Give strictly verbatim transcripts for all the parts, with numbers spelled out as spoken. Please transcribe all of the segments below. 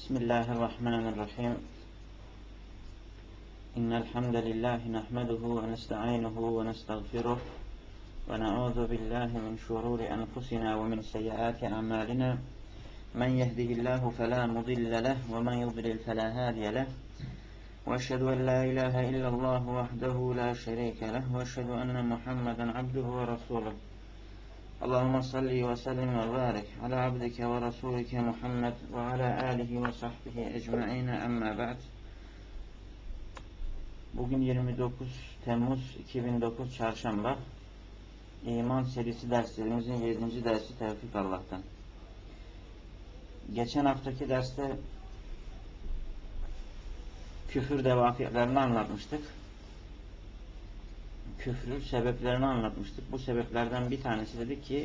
بسم الله الرحمن الرحيم إن الحمد لله نحمده ونستعينه ونستغفره ونعوذ بالله من شرور أنفسنا ومن سيئات أعمالنا من يهده الله فلا مضل له ومن يضلل فلا هادي له وأشهد أن لا إله إلا الله وحده لا شريك له وأشهد أن محمدا عبده ورسوله اللهم صل وسلم وبارك على عبدك ورسولك محمد وعلى آله وصحبه ecmaîn amma ba'd. Bugün yirmi dokuz Temmuz iki bin dokuz Çarşamba. İman serisi derslerimizin yedinci dersi Tevfik Allah'tan. Geçen haftaki derste küfür devafilerini anlatmıştık. Küfrün sebeplerini anlatmıştık. Bu sebeplerden bir tanesi dedik ki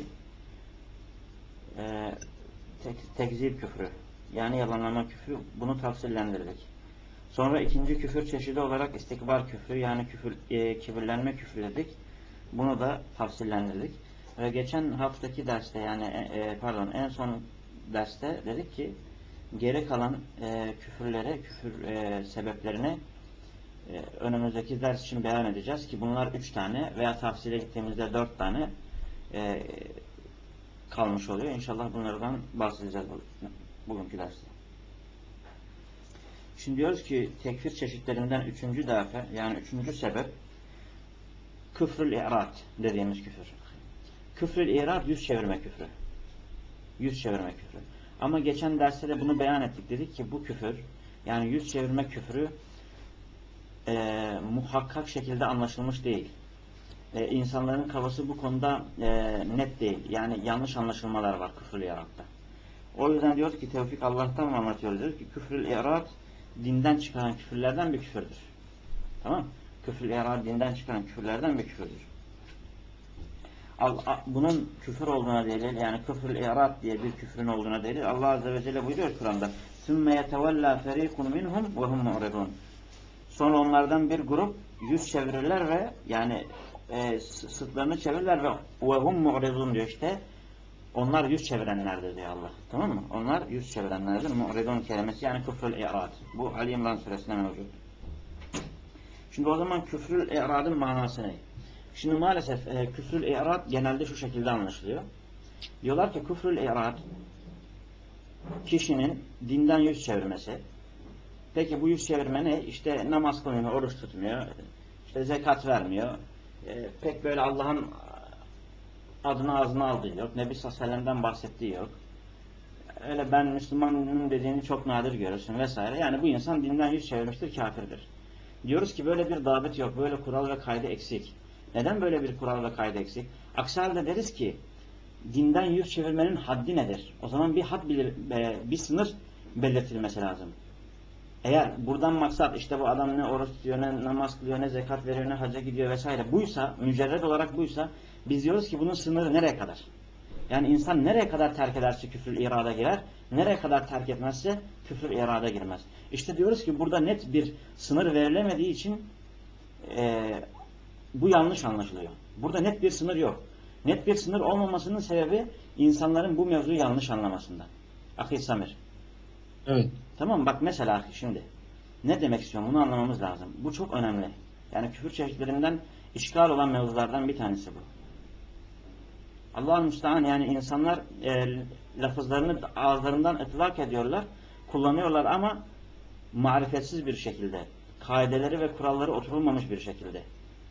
e, tek, tekzip küfrü, yani yalanlama küfrü, bunu tafsillendirdik. Sonra ikinci küfür çeşidi olarak istikbar küfrü, yani küfür, e, kibirlenme küfrü dedik. Bunu da tafsillendirdik. Ve geçen haftaki derste, yani e, pardon en son derste dedik ki geri kalan e, küfürlere, küfür e, sebeplerini e, önümüzdeki ders için beyan edeceğiz ki bunlar üç tane veya tafsile gittiğimizde dört tane e, kalmış oluyor. İnşallah bunlardan bahsedeceğiz bugünkü derste. Şimdi diyoruz ki tekfir çeşitlerinden üçüncü dafe, yani üçüncü sebep küfrül i'rad dediğimiz küfür. Küfrül i'rad yüz çevirme küfrü. Yüz çevirme küfrü. Ama geçen derste de bunu beyan ettik. Dedik ki bu küfür, yani yüz çevirme küfrü e, muhakkak şekilde anlaşılmış değil. E, insanların kafası bu konuda e, net değil. Yani yanlış anlaşılmalar var küfrül i'rad'da. O yüzden diyoruz ki Tevfik Allah'tan mı anlatıyoruz? Diyoruz ki küfrül i'rad dinden çıkaran küfürlerden bir küfürdür. Tamam? Küfrül i'rad dinden çıkaran küfürlerden bir küfürdür. Bunun küfür olduğuna delil, yani küfrül i'rad diye bir küfrün olduğuna delil Allah Azze ve Celle buyuruyor Kur'an'da. ثُمَّ يَتَوَلَّا فَر۪يقٌ مِنْهُمْ وَهُمْ مُعْرِضُونَ. Sonra onlardan bir grup yüz çevirirler ve yani e, sırtlarını çevirirler ve وَهُمْ مُعْرِضُونَ diyor işte. Onlar yüz çevirenlerdir diyor Allah. Tamam mı? Onlar yüz çevirenlerdir. Mu'ridun kelimesi, yani küfrül i'rad. Bu Ali İmran suresinde mevcut. Şimdi o zaman küfrül i'radın manası ne? Şimdi maalesef e, küfrül i'rad genelde şu şekilde anlaşılıyor. Diyorlar ki küfrül i'rad kişinin dinden yüz çevirmesi. Peki bu yüz çevirme ne? İşte namaz kılmıyor, oruç tutmuyor, işte zekat vermiyor, e, pek böyle Allah'ın adını ağzına aldığı yok, Nebi sallallahu aleyhi ve sellem'den bahsettiği yok. Öyle ben Müslümanım dediğini çok nadir görürsün vesaire. Yani bu insan dinden yüz çevirmiştir, kafirdir. Diyoruz ki böyle bir davet yok, böyle kural ve kaydı eksik. Neden böyle bir kural ve kaydı eksik? Aksi halde deriz ki dinden yüz çevirmenin haddi nedir? O zaman bir had bilir, bir sınır belirtilmesi lazım. Eğer buradan maksat işte bu adam ne oruç tutuyor, ne namaz kılıyor, ne zekat veriyor, ne hacca gidiyor vesaire buysa, mücerred olarak buysa, biz diyoruz ki bunun sınırı nereye kadar? Yani insan nereye kadar terk ederse küfrül irada girer, nereye kadar terk etmezse küfrül irada girmez. İşte diyoruz ki burada net bir sınır verilemediği için e, bu yanlış anlaşılıyor. Burada net bir sınır yok. Net bir sınır olmamasının sebebi insanların bu mevzuyu yanlış anlamasında. Ahi Samir. Evet. Tamam, bak mesela şimdi ne demek istiyorum, bunu anlamamız lazım. Bu çok önemli. Yani küfür çeşitlerinden işgal olan mevzulardan bir tanesi bu. Allah-u Müsta'an, yani insanlar e, lafızlarını ağızlarından ıtlak ediyorlar, kullanıyorlar ama marifetsiz bir şekilde, kaideleri ve kuralları oturulmamış bir şekilde.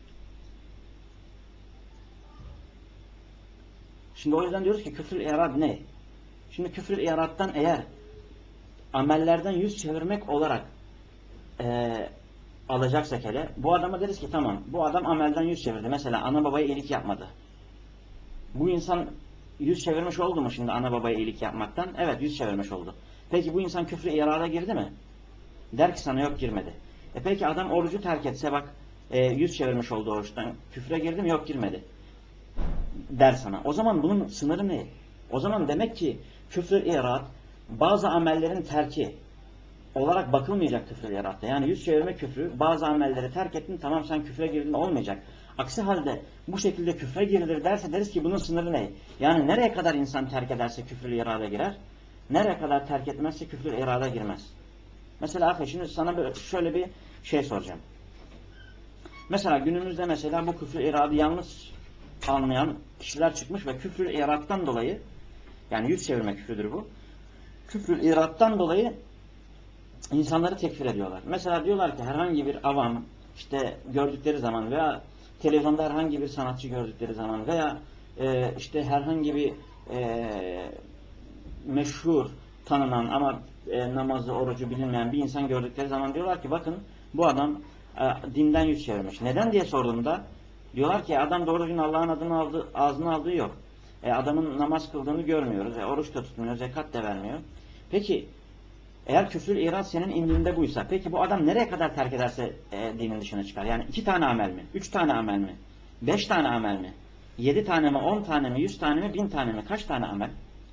Şimdi o yüzden diyoruz ki küfür-i irad ne? Şimdi küfür-i iraddan eğer amellerden yüz çevirmek olarak e, alacaksak hele, bu adama deriz ki tamam, bu adam amelden yüz çevirdi. Mesela ana babaya iyilik yapmadı. Bu insan yüz çevirmiş oldu mu şimdi ana babaya iyilik yapmaktan? Evet, yüz çevirmiş oldu. Peki bu insan küfrü irada girdi mi? Der ki sana yok, girmedi. E peki adam orucu terk etse, bak e, yüz çevirmiş oldu oruçtan. Küfre girdi mi? Yok, girmedi. Der sana. O zaman bunun sınırı ne? O zaman demek ki küfrü irad bazı amellerin terki olarak bakılmayacak küfrü yarattı. Yani yüz çevirme küfrü, bazı amelleri terk ettin, tamam sen küfre girdin, olmayacak. Aksi halde bu şekilde küfre girilir derse deriz ki bunun sınırı ne? Yani nereye kadar insan terk ederse küfrü yarada girer? nereye kadar terk etmezse küfrül irada girmez. Mesela akı şimdi sana böyle şöyle bir şey soracağım. Mesela günümüzde mesela bu küfrül iradı yanlış anlayan kişiler çıkmış ve küfrül iraddan dolayı, yani yüz çevirme küfürdür bu. Küfrül iraddan dolayı insanları tekfir ediyorlar. Mesela diyorlar ki herhangi bir avam işte gördükleri zaman veya televizyonda herhangi bir sanatçı gördükleri zaman veya e, işte herhangi bir e, meşhur, tanınan ama e, namazı, orucu bilinmeyen bir insan gördükleri zaman diyorlar ki bakın bu adam e, dinden yüz çevirmiş. Neden diye sorduğumda diyorlar ki adam doğru düzgün Allah'ın adını aldı, ağzına aldığı yok. E, adamın namaz kıldığını görmüyoruz. E, oruç da tutmuyor, zekat da vermiyor. Peki eğer küfrül irad senin indinde buysa, peki bu adam nereye kadar terk ederse e, dinin dışına çıkar? Yani iki tane amel mi? Üç tane amel mi? Beş tane amel mi? Yedi tane mi? On tane mi? Yüz tane mi? Bin tane mi? Kaç tane amel?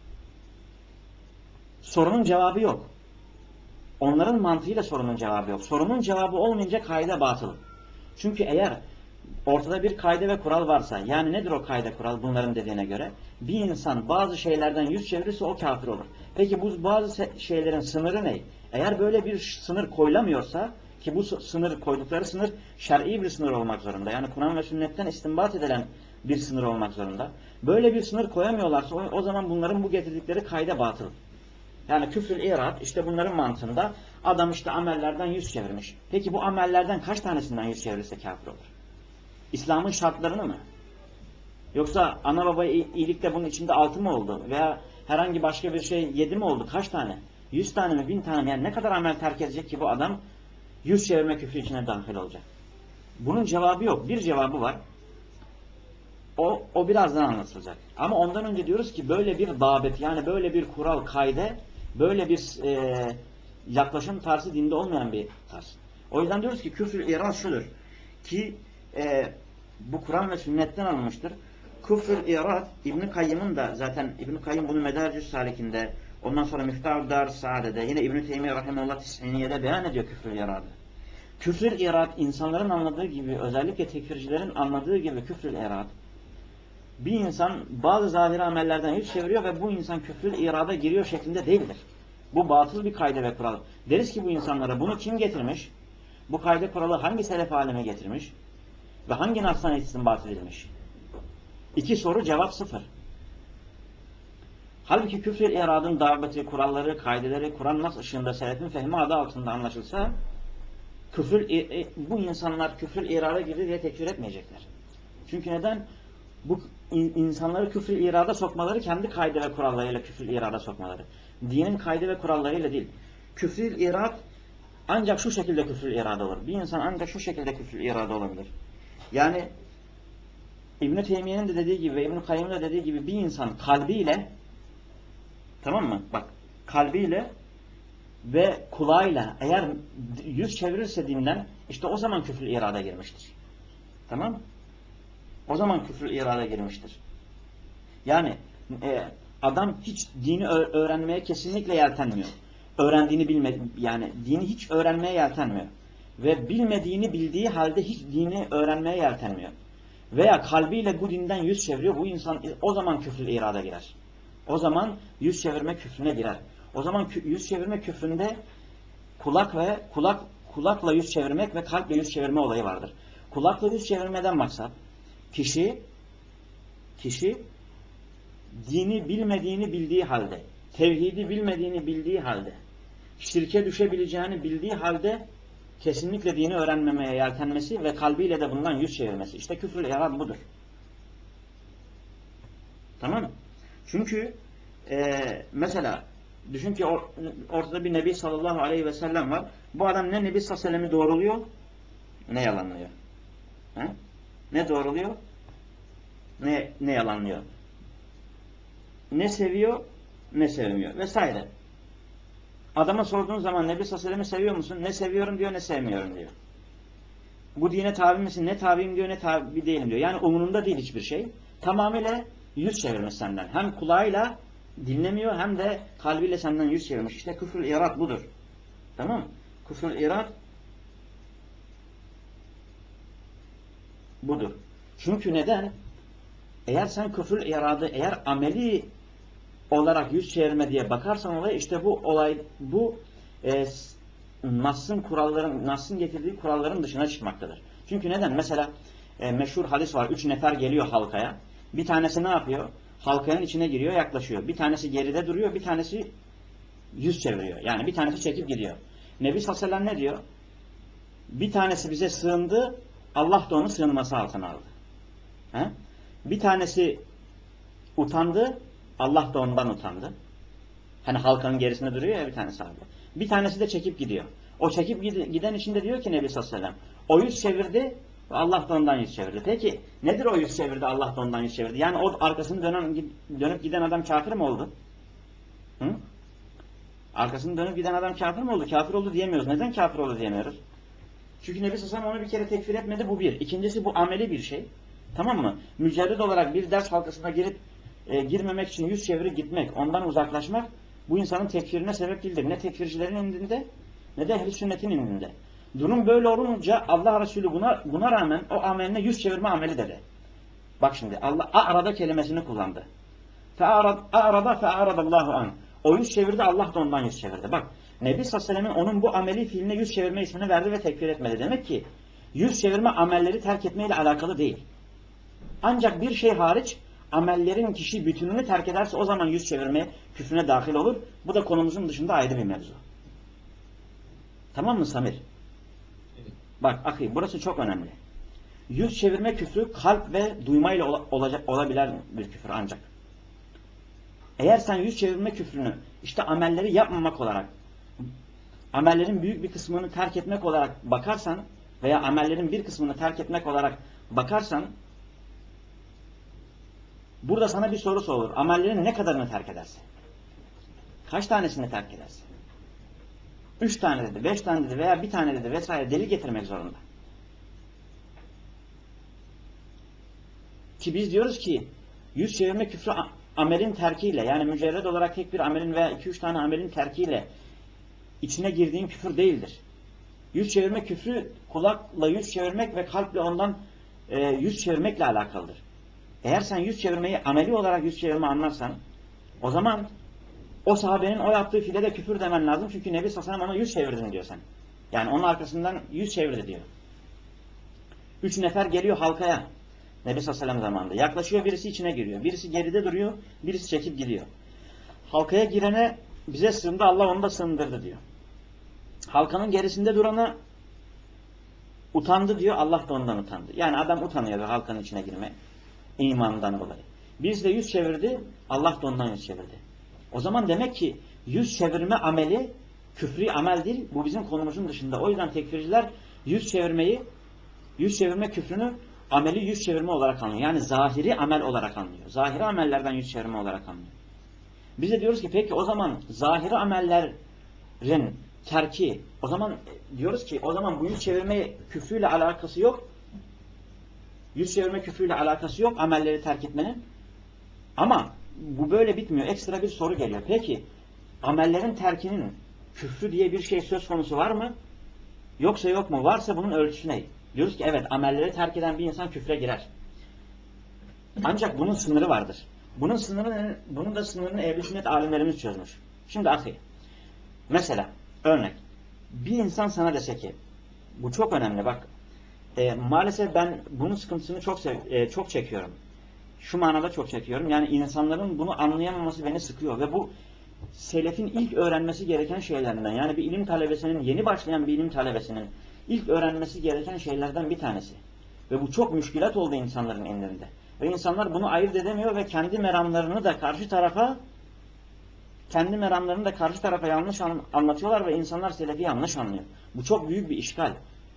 Sorunun cevabı yok. Onların mantığıyla sorunun cevabı yok. Sorunun cevabı olmayınca kaide batıl. Çünkü eğer ortada bir kaide ve kural varsa, yani nedir o kaide kural bunların dediğine göre? Bir insan bazı şeylerden yüz çevirirse o kafir olur. Peki bu bazı şeylerin sınırı ne? Eğer böyle bir sınır koyulamıyorsa, ki bu sınır koydukları sınır şer'i bir sınır olmak zorunda. Yani Kur'an ve sünnetten istinbat edilen bir sınır olmak zorunda. Böyle bir sınır koyamıyorlarsa o, o zaman bunların bu getirdikleri kaide batıl. Yani küfrül irad işte bunların mantığında adam işte amellerden yüz çevirmiş. Peki bu amellerden kaç tanesinden yüz çevirirse kafir olur? İslam'ın şartlarını mı? Yoksa ana baba iyilikte bunun içinde altı mı oldu? Veya herhangi başka bir şey yedi mi oldu? Kaç tane? Yüz tane mi? Bin tane mi? Yani ne kadar amel terk edecek ki bu adam yüz çevirme küfrü içine dahil olacak? Bunun cevabı yok. Bir cevabı var. O, o birazdan anlatılacak. Ama ondan önce diyoruz ki böyle bir dabet, yani böyle bir kural, kaide, böyle bir e, yaklaşım tarzı dinde olmayan bir tarz. O yüzden diyoruz ki küfür irad şudur. Ki e, bu Kur'an ve sünnetten alınmıştır. Küfür irad İbn-i Kayyım'ın da zaten İbn-i Kayyım bunu Medaricü's Salik'inde, ondan sonra Miftah-ı Dar-ı Saadet'de, yine İbn-i Teymiye Rahimullah Tis'iniye'de beyan ediyor küfür iradı. Küfür irad insanların anladığı gibi, özellikle tekfircilerin anladığı gibi küfür irad, bir insan bazı zahiri amellerden yüz çeviriyor ve bu insan küfrül irada giriyor şeklinde değildir. Bu batıl bir kaide ve kural. Deriz ki bu insanlara bunu kim getirmiş? Bu kaide kuralı hangi selef aleme getirmiş? Ve hangi nastan istinbat edilmiş? İki soru cevap sıfır. Halbuki küfrül iradın daveti, kuralları, kaideleri Kur'an nas ışığında selefin fehmi adı altında anlaşılsa küfrül, bu insanlar küfrül irada girdi diye tekfir etmeyecekler. Çünkü neden? Bu insanları küfür irada sokmaları kendi kaide ve kurallarıyla küfür irada sokmaları. Dinin kaide ve kurallarıyla değil. Küfür irad ancak şu şekilde küfür irada olur. Bir insan ancak şu şekilde küfür irada olabilir. Yani İbn-i Teymiye'nin de dediği gibi ve İbn-i Kayyım'ın da dediği gibi bir insan kalbiyle, tamam mı? Bak, kalbiyle ve kulağıyla eğer yüz çevirirse dinden, işte o zaman küfür irada girmiştir. Tamam mı? O zaman küfür irada girmiştir. Yani e, adam hiç dini öğrenmeye kesinlikle yeltenmiyor. Öğrendiğini bilme, yani dini hiç öğrenmeye yeltenmiyor. Ve bilmediğini bildiği halde hiç dini öğrenmeye yeltenmiyor. Veya kalbiyle bu dinden yüz çeviriyor. Bu insan o zaman küfrül irada girer. O zaman yüz çevirme küfrüne girer. O zaman yüz çevirme küfründe kulak ve kulak kulakla yüz çevirmek ve kalple yüz çevirme olayı vardır. Kulakla yüz çevirmeden maksat kişi kişi dini bilmediğini bildiği halde, tevhidi bilmediğini bildiği halde, şirke düşebileceğini bildiği halde kesinlikle dini öğrenmemeye yeltenmesi ve kalbiyle de bundan yüz çevirmesi. İşte küfrül irad budur. Tamam mı? Çünkü e, mesela düşün ki or, ortada bir Nebi sallallahu aleyhi ve sellem var. Bu adam ne Nebi sallallahu aleyhi ve sellem'i doğruluyor ne yalanlıyor. He? Ne doğruluyor ne, ne yalanlıyor. Ne seviyor ne sevmiyor vesaire. Adama sorduğun zaman Nebi sallallahu aleyhi ve sellem'i seviyor musun? Ne seviyorum diyor, ne sevmiyorum diyor. Bu dine tabi misin? Ne tabiyim diyor, ne tabi değilim diyor. Yani umurunda değil hiçbir şey. Tamamıyla yüz çevirmiş senden. Hem kulağıyla dinlemiyor hem de kalbiyle senden yüz çevirmiş. İşte küfrül irad budur. Tamam mı? Küfrül irad budur. Çünkü neden? Eğer sen küfrül iradı, eğer ameli olarak yüz çevirme diye bakarsan olaya, işte bu olay bu e, Nas'ın kuralların, Nas'ın getirdiği kuralların dışına çıkmaktadır. Çünkü neden? Mesela e, meşhur hadis var. Üç nefer geliyor halkaya. Bir tanesi ne yapıyor? Halkanın içine giriyor, yaklaşıyor. Bir tanesi geride duruyor, bir tanesi yüz çeviriyor. Yani bir tanesi çekip gidiyor. Nebi sallallahu aleyhi ve sellem ne diyor? Bir tanesi bize sığındı, Allah da onu sığınması altına aldı. He? Bir tanesi utandı, Allah da ondan utandı. Hani halkanın gerisinde duruyor ya bir tanesi abi. Bir tanesi de çekip gidiyor. O çekip giden içinde diyor ki Nebi sallallahu aleyhi ve sellem, o yüz çevirdi, Allah da ondan yüz çevirdi. Peki nedir o yüz çevirdi, Allah da ondan yüz çevirdi? Yani o arkasını dönen, dönüp giden adam kafir mi oldu? Hı? Arkasını dönüp giden adam kafir mi oldu? Kafir oldu diyemiyoruz. Neden kafir oldu diyemiyoruz? Çünkü Nebi sallallahu aleyhi ve sellem onu bir kere tekfir etmedi, bu bir. İkincisi bu ameli bir şey. Tamam mı? Mücerred olarak bir ders halkasına girip e, girmemek için yüz çevirip gitmek, ondan uzaklaşmak bu insanın tekfirine sebep değildir. Ne tekfircilerin indinde ne de ehl-i sünnetin indinde. Durum böyle olunca Allah Resulü buna, buna rağmen o ameline yüz çevirme ameli dedi. Bak şimdi Allah a'rada kelimesini kullandı. Fe'arada fe'aradallahu an. O yüz çevirdi, Allah da ondan yüz çevirdi. Bak Nebi sallallahu aleyhi ve sellem'in onun bu ameli fiiline yüz çevirme ismini verdi ve tekfir etmedi. Demek ki yüz çevirme amelleri terk etmeyle alakalı değil. Ancak bir şey hariç, amellerin kişi bütününü terk ederse o zaman yüz çevirme küfrüne dahil olur. Bu da konumuzun dışında ayrı bir mevzu. Tamam mı Samir? Evet. Bak ahi, burası çok önemli. Yüz çevirme küfrü kalp ve duymayla ol olacak, olabilen bir küfür ancak. Eğer sen yüz çevirme küfrünü işte amelleri yapmamak olarak, amellerin büyük bir kısmını terk etmek olarak bakarsan veya amellerin bir kısmını terk etmek olarak bakarsan, burada sana bir soru sorulur. Amellerin ne kadarını terk edersin? Kaç tanesini terk edersin? Üç tane dedi, beş tane dedi veya bir tane dedi vesaire delil getirmek zorunda. Ki biz diyoruz ki yüz çevirme küfrü amelin terkiyle, yani mücerred olarak tek bir amelin veya iki üç tane amelin terkiyle içine girdiğin küfür değildir. Yüz çevirme küfrü kulakla yüz çevirmek ve kalple ondan e, yüz çevirmekle alakalıdır. Eğer sen yüz çevirmeyi ameli olarak yüz çevirme anlarsan, o zaman o sahabenin o yaptığı fiile de küfür demen lazım. Çünkü Nebi sallallahu aleyhi ve sellem ona yüz çevirdin diyor sen. Yani onun arkasından yüz çevirdi diyor. Üç nefer geliyor halkaya. Nebi sallallahu aleyhi ve sellem zamanında. Yaklaşıyor, birisi içine giriyor. Birisi geride duruyor, birisi çekip gidiyor. Halkaya girene bize sığındı, Allah onu da sığındırdı diyor. Halkanın gerisinde durana utandı diyor, Allah da ondan utandı. Yani adam utanıyor halkanın içine girmeye. İmanından dolayı. Biz de yüz çevirdi, Allah da ondan yüz çevirdi. O zaman demek ki yüz çevirme ameli küfri amel değil, bu bizim konumuzun dışında. O yüzden tekfirciler yüz çevirmeyi, yüz çevirme küfrünü ameli yüz çevirme olarak anlıyor. Yani zahiri amel olarak anlıyor. Zahiri amellerden yüz çevirme olarak anlıyor. Biz de diyoruz ki peki o zaman zahiri amellerin terki, o zaman diyoruz ki o zaman bu yüz çevirme küfrüyle alakası yok. Yüz çevirme küfrüyle alakası yok amelleri terk etmenin. Ama bu böyle bitmiyor. Ekstra bir soru geliyor. Peki amellerin terkinin küfrü diye bir şey söz konusu var mı? Yoksa yok mu? Varsa bunun ölçüsü ne? Diyoruz ki evet, amelleri terk eden bir insan küfre girer. Ancak bunun sınırı vardır. Bunun sınırını, bunun da sınırını ehl-i sünnet alimlerimiz çözmüş. Şimdi ahi, mesela örnek, bir insan sana dese ki, bu çok önemli bak, e, maalesef ben bunun sıkıntısını çok sev, e, çok çekiyorum. Şu manada çok çekiyorum. Yani insanların bunu anlayamaması beni sıkıyor ve bu selefin ilk öğrenmesi gereken şeylerden. Yani bir ilim talebesinin, yeni başlayan bir ilim talebesinin ilk öğrenmesi gereken şeylerden bir tanesi. Ve bu çok müşkilat oldu insanların ellerinde. Ve insanlar bunu ayırt edemiyor ve kendi meramlarını da karşı tarafa kendi meramlarını da karşı tarafa yanlış anlatıyorlar ve insanlar selefi yanlış anlıyor. Bu çok büyük bir işgal.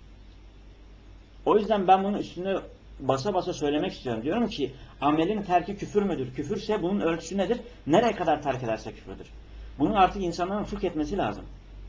O yüzden ben bunun üstüne basa basa söylemek istiyorum. Diyorum ki amelin terki küfür müdür? Küfürse bunun ölçüsü nedir? Nereye kadar terk ederse küfürdür? Bunun artık insanların fıkh etmesi lazım.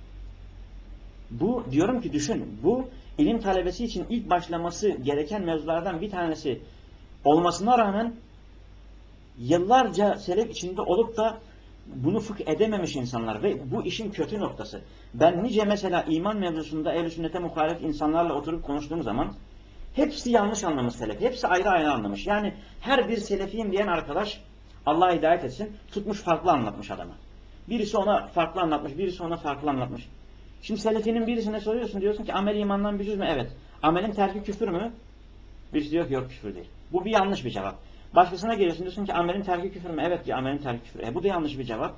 Bu diyorum ki düşün, bu ilim talebesi için ilk başlaması gereken mevzulardan bir tanesi olmasına rağmen yıllarca selef içinde olup da bunu fıkh edememiş insanlar ve bu işin kötü noktası. Ben nice mesela iman mevzusunda ehl-i sünnete muhalif insanlarla oturup konuştuğum zaman hepsi yanlış anlamış selef. Hepsi ayrı ayrı anlamış. Yani her bir selefiyim diyen arkadaş Allah hidayet etsin. Tutmuş farklı anlatmış adama. Birisi ona farklı anlatmış, birisi ona farklı anlatmış. Şimdi selefinin birisine soruyorsun, diyorsun ki amel imandan bir cüz mü? Evet. Amelin terki küfür mü? Birisi diyor ki yok, küfür değil. Bu bir yanlış bir cevap. Başkasına geliyorsun, diyorsun ki amelin terki küfür mü? Evet ki amelin terki küfür. E bu da yanlış bir cevap.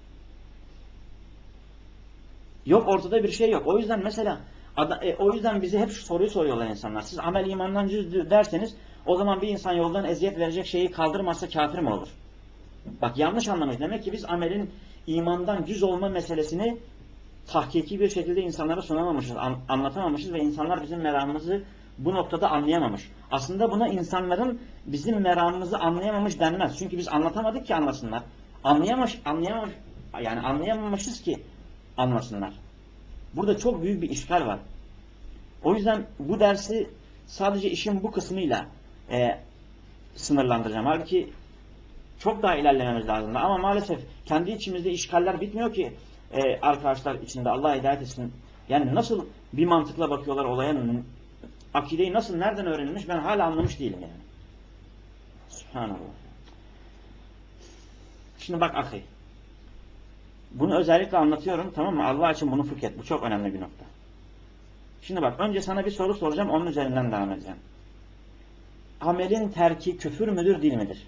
Yok, ortada bir şey yok. O yüzden mesela e, o yüzden bize hep şu soruyu soruyorlar insanlar. Siz amel imandan cüz derseniz o zaman bir insan yoldan eziyet verecek şeyi kaldırmazsa kafir mi olur? Bak, yanlış anlamış. Demek ki biz amelin imandan cüz olma meselesini tahkiki bir şekilde insanlara sunamamışız, an, anlatamamışız ve insanlar bizim meramımızı bu noktada anlayamamış. Aslında buna insanların bizim meramımızı anlayamamış denmez. Çünkü biz anlatamadık ki anlasınlar. Anlayamamış, anlayamamış, yani anlayamamışız ki anlasınlar. Burada çok büyük bir işgal var. O yüzden bu dersi sadece işin bu kısmıyla e, sınırlandıracağım. Halbuki çok daha ilerlememiz lazım. Ama maalesef kendi içimizde işgaller bitmiyor ki e, arkadaşlar içinde, Allah hidayet etsin. Yani nasıl bir mantıkla bakıyorlar olaya, akideyi nasıl, nereden öğrenilmiş ben hala anlamış değilim yani. Subhanallah. Şimdi bak ahi. Bunu özellikle anlatıyorum, tamam mı? Allah için bunu fıkhet. Bu çok önemli bir nokta. Şimdi bak, önce sana bir soru soracağım, onun üzerinden devam edeceğim. Amelin terki küfür müdür, değil midir?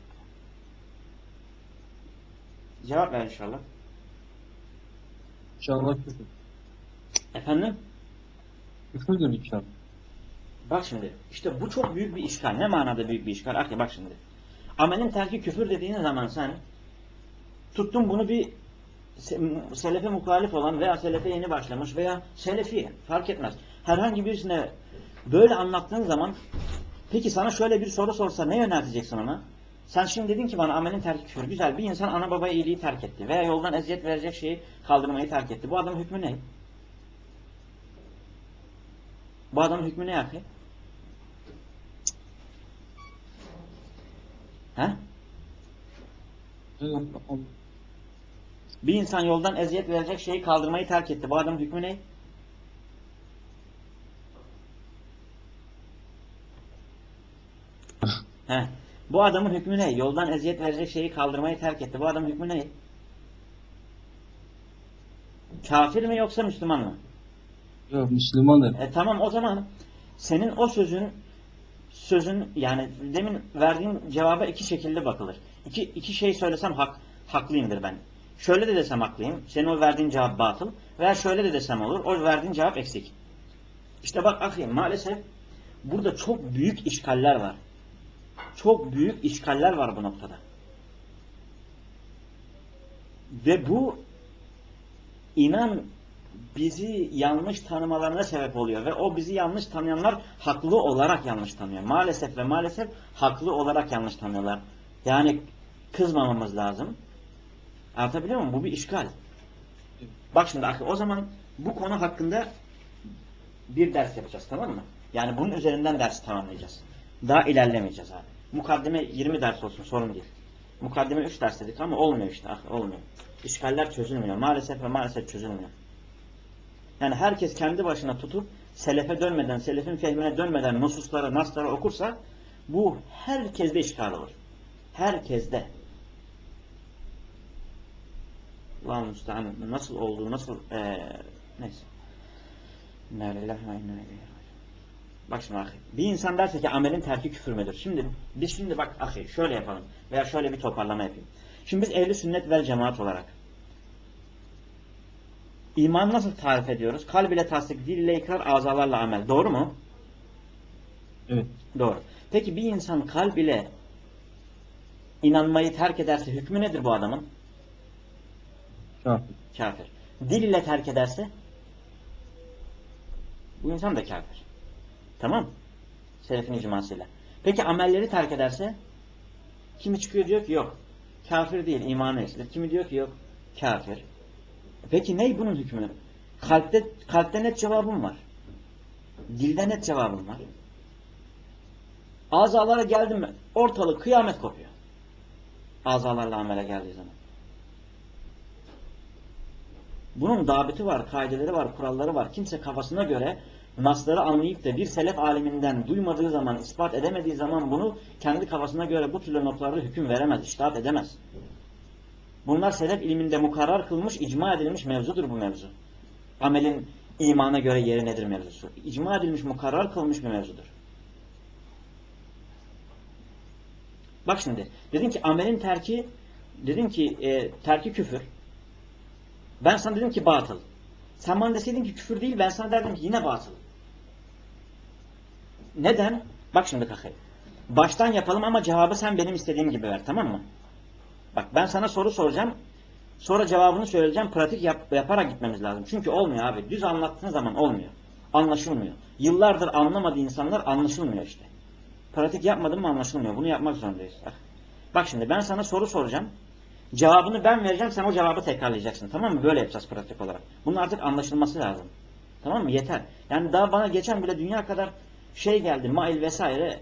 Cevap ver inşallah. İnşallah küfür. Efendim? Küfürdür inşallah. Bak şimdi, işte bu çok büyük bir işgal. Ne manada büyük bir işgal? Akı bak şimdi. Amelin terki küfür dediğin zaman sen tuttun bunu bir selefe muhalif olan veya selefe yeni başlamış veya selefi, fark etmez. Herhangi birisine böyle anlattığın zaman, peki sana şöyle bir soru sorsa ne yönelteceksin ona? Sen şimdi dedin ki bana amelin terki küfür. Güzel, bir insan ana baba iyiliği terk etti veya yoldan eziyet verecek şeyi kaldırmayı terk etti. Bu adamın hükmü ne? Bu adamın hükmü ne yakı? He? Bir insan yoldan eziyet verecek şeyi kaldırmayı terk etti. Bu adamın hükmü ne? He. Bu adamın hükmü ne? Yoldan eziyet verecek şeyi kaldırmayı terk etti. Bu adamın hükmü ne? Kafir mi yoksa Müslüman mı? Yok, Müslümandır. E tamam, o zaman senin o sözün sözün yani demin verdiğin cevaba iki şekilde bakılır. İki, iki şey söylesem hak, haklıyımdır ben. Şöyle de desem haklıyım. Senin o verdiğin cevap batıl. Veya şöyle de desem olur. O verdiğin cevap eksik. İşte bak akıyım, maalesef burada çok büyük işgaller var. Çok büyük işgaller var bu noktada. Ve bu inan bizi yanlış tanımalarına sebep oluyor. Ve o bizi yanlış tanıyanlar haklı olarak yanlış tanıyor. Maalesef ve maalesef haklı olarak yanlış tanıyorlar. Yani kızmamamız lazım. Anlatabiliyor muyum? Bu bir işgal. Bak şimdi o zaman bu konu hakkında bir ders yapacağız, tamam mı? Yani bunun üzerinden dersi tamamlayacağız. Daha ilerlemeyeceğiz abi. Mukaddime yirmi ders olsun, sorun değil. Mukaddime üç ders dedik ama olmuyor işte, olmuyor. İşgaller çözülmüyor. Maalesef ve maalesef çözülmüyor. Yani herkes kendi başına tutup selefe dönmeden, selefin fehmine dönmeden nususları, nasları okursa bu herkeste işgal olur. Herkeste. Allah'ın müstahane nasıl olduğu, nasıl ee, neyse. Bak şimdi ahi. Bir insan derse ki amelin terki küfür müdür? Şimdi biz şimdi bak ahi şöyle yapalım veya şöyle bir toparlama yapayım. Şimdi biz ehli sünnet vel cemaat olarak İman nasıl tarif ediyoruz? Kalb ile tasdik, dil ile ikrar, azalarla amel. Doğru mu? Evet. Doğru. Peki bir insan kalb ile inanmayı terk ederse hükmü nedir bu adamın? Kafir. Kafir. Dil ile terk ederse bu insan da kafir. Tamam. Selefin icmasıyla. Peki amelleri terk ederse kimi çıkıyor diyor ki yok. Kafir değil, imanı eksilir. Kimi diyor ki yok. Kafir. Peki ne bunun hükmü? Kalpte, kalpte net cevabım var. Dilde net cevabım var. Azalara geldim mi ortalık kıyamet kopuyor. Azalarla amele geldiği zaman. Bunun dabiti var, kaideleri var, kuralları var. Kimse kafasına göre nasları anlayıp da bir selef aliminden duymadığı zaman, ispat edemediği zaman bunu kendi kafasına göre bu türlü noktalarda hüküm veremez, içtihat edemez. Bunlar selef ilminde mukarrar kılmış, icma edilmiş mevzudur bu mevzu. Amelin imana göre yeri nedir mevzusu. İcma edilmiş, mukarrar kılmış bir mevzudur. Bak şimdi, dedim ki amelin terki, dedim ki e, terki küfür. Ben sana dedim ki batıl. Sen bana deseydin ki küfür değil, ben sana derdim ki yine batıl. Neden? Bak şimdi kakay. Baştan yapalım ama cevabı sen benim istediğim gibi ver, tamam mı? Bak ben sana soru soracağım. Sonra cevabını söyleyeceğim. Pratik yap, yaparak gitmemiz lazım. Çünkü olmuyor abi. Düz anlattığın zaman olmuyor. Anlaşılmıyor. Yıllardır anlamadığı insanlar anlaşılmıyor işte. Pratik yapmadın mı anlaşılmıyor. Bunu yapmak zorundayız. Bak, Bak şimdi ben sana soru soracağım. Cevabını ben vereceğim. Sen o cevabı tekrarlayacaksın. Tamam mı? Böyle yapacağız pratik olarak. Bunun artık anlaşılması lazım. Tamam mı? Yeter. Yani daha bana geçen bile dünya kadar şey geldi. Mail vesaire.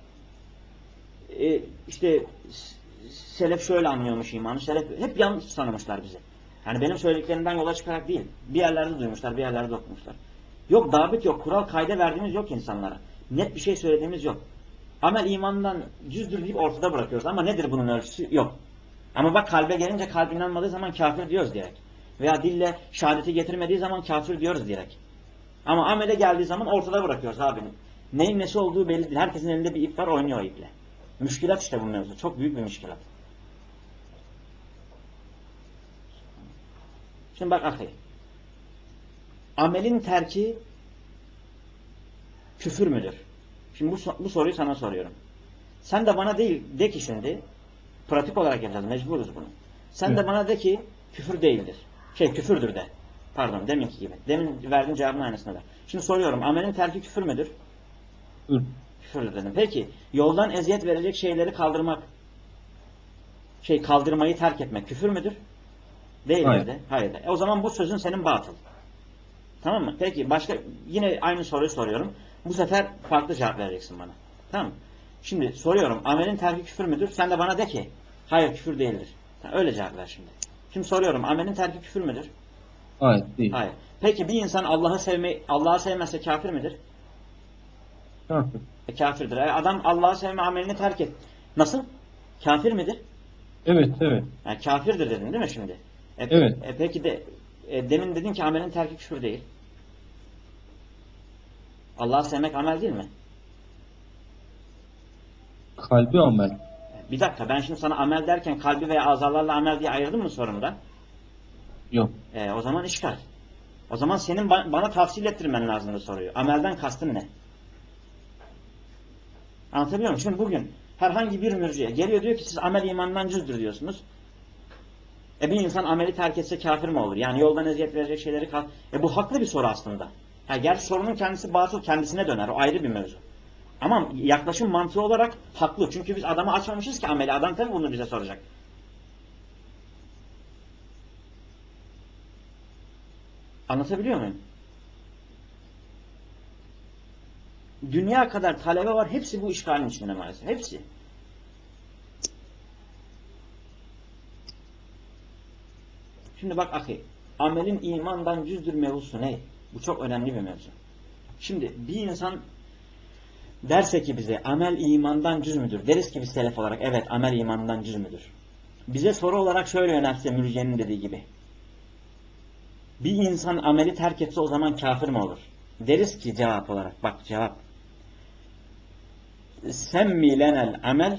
E, işte selef şöyle anlıyormuş imanı. Selef hep yanlış tanımışlar bizi. Yani benim söylediklerimden yola çıkarak değil. Bir yerlerde duymuşlar, bir yerlerde okumuşlar. Yok dabit yok, kural kayda verdiğimiz yok insanlara. Net bir şey söylediğimiz yok. Amel imandan cüzdür deyip ortada bırakıyoruz. Ama nedir bunun ölçüsü? Yok. Ama bak kalbe gelince kalp inanmadığı zaman kafir diyoruz direkt. Veya dille şehadeti getirmediği zaman kafir diyoruz direkt. Ama amele geldiği zaman ortada bırakıyoruz abi. Neyin nesi olduğu belli değil. Herkesin elinde bir ip var, oynuyor o iple. Müşkilat işte bu mevzu. Çok büyük bir müşkilat. Şimdi bak ahi. Amelin terki küfür müdür? Şimdi bu, bu soruyu sana soruyorum. Sen de bana değil, de ki şimdi, pratik olarak yapacağız, mecburuz bunu. Sen Evet. de bana de ki küfür değildir. Şey küfürdür de. Pardon deminki gibi. Demin verdiğin cevabın aynısını ver. Şimdi soruyorum, amelin terki küfür müdür? Dur. Küfürdür dedim. Peki, yoldan eziyet verecek şeyleri kaldırmak, şey kaldırmayı terk etmek küfür müdür? Değildir Hayır. de. Hayır de. E o zaman bu sözün senin batıl. Tamam mı? Peki başka yine aynı soruyu soruyorum. Bu sefer farklı cevap vereceksin bana. Tamam mı? Şimdi soruyorum. Amelin terki küfür müdür? Sen de bana de ki hayır küfür değildir. Sen öyle cevap ver şimdi. Şimdi soruyorum. Amelin terki küfür müdür? Hayır. Değil. Hayır. Peki bir insan Allah'ı sevme Allah'ı sevmezse kafir midir? Kafir. E, kafirdir. E, adam Allah'ı sevme amelini terk et. Nasıl? Kafir midir? Evet. Evet. Yani kafirdir dedin değil mi şimdi? E, pe Evet. e, peki de e, demin dedin ki amelin terki küfür değil. Allah'ı sevmek amel değil mi? Kalbi amel. Bir dakika ben şimdi sana amel derken kalbi veya azalarla amel diye ayırdım mı sorumda? Yok. E, o zaman işgal. O zaman senin ba bana tafsil ettirmen lazımdı soruyu. Amelden kastın ne? Anlatabiliyor muyum? Şimdi bugün herhangi bir mürciye geliyor diyor ki siz amel imandan cüzdür diyorsunuz. E bir insan ameli terk etse kafir mi olur? Yani yoldan eziyet verecek şeyleri kal. E bu haklı bir soru aslında. Ha, gerçi sorunun kendisi batıl kendisine döner. O ayrı bir mevzu. Ama yaklaşım mantığı olarak haklı. Çünkü biz adamı açmamışız ki ameli. Adam tabii bunu bize soracak. Anlatabiliyor muyum? Dünya kadar talebe var. Hepsi bu işgalin içinde maalesef. Hepsi. Şimdi bak ahi. Amelin imandan cüzdür mevzusu ne? Bu çok önemli bir mevzu. Şimdi bir insan derse ki bize amel imandan cüz müdür? Deriz ki biz selef olarak evet amel imandan cüz müdür? Bize soru olarak şöyle yönelse mürciyenin dediği gibi. Bir insan ameli terk etse o zaman kafir mi olur? Deriz ki cevap olarak. Bak cevap. Semmi lenel amel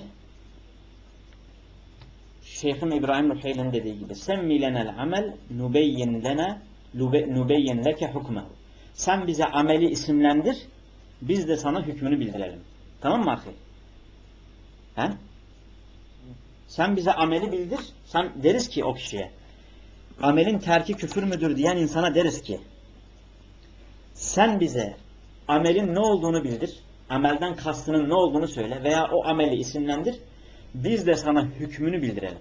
Şeyhim İbrahim Ruheyli'nin dediği gibi semmi lenel amel nubeyyin lena nubeyyin leke hukmehu. Sen bize ameli isimlendir biz de sana hükmünü bildirelim. Tamam mı ahi? He? Sen bize ameli bildir. Sen deriz ki o kişiye amelin terki küfür müdür diyen insana deriz ki sen bize amelin ne olduğunu bildir. Amelden kastının ne olduğunu söyle veya o ameli isimlendir. Biz de sana hükmünü bildirelim.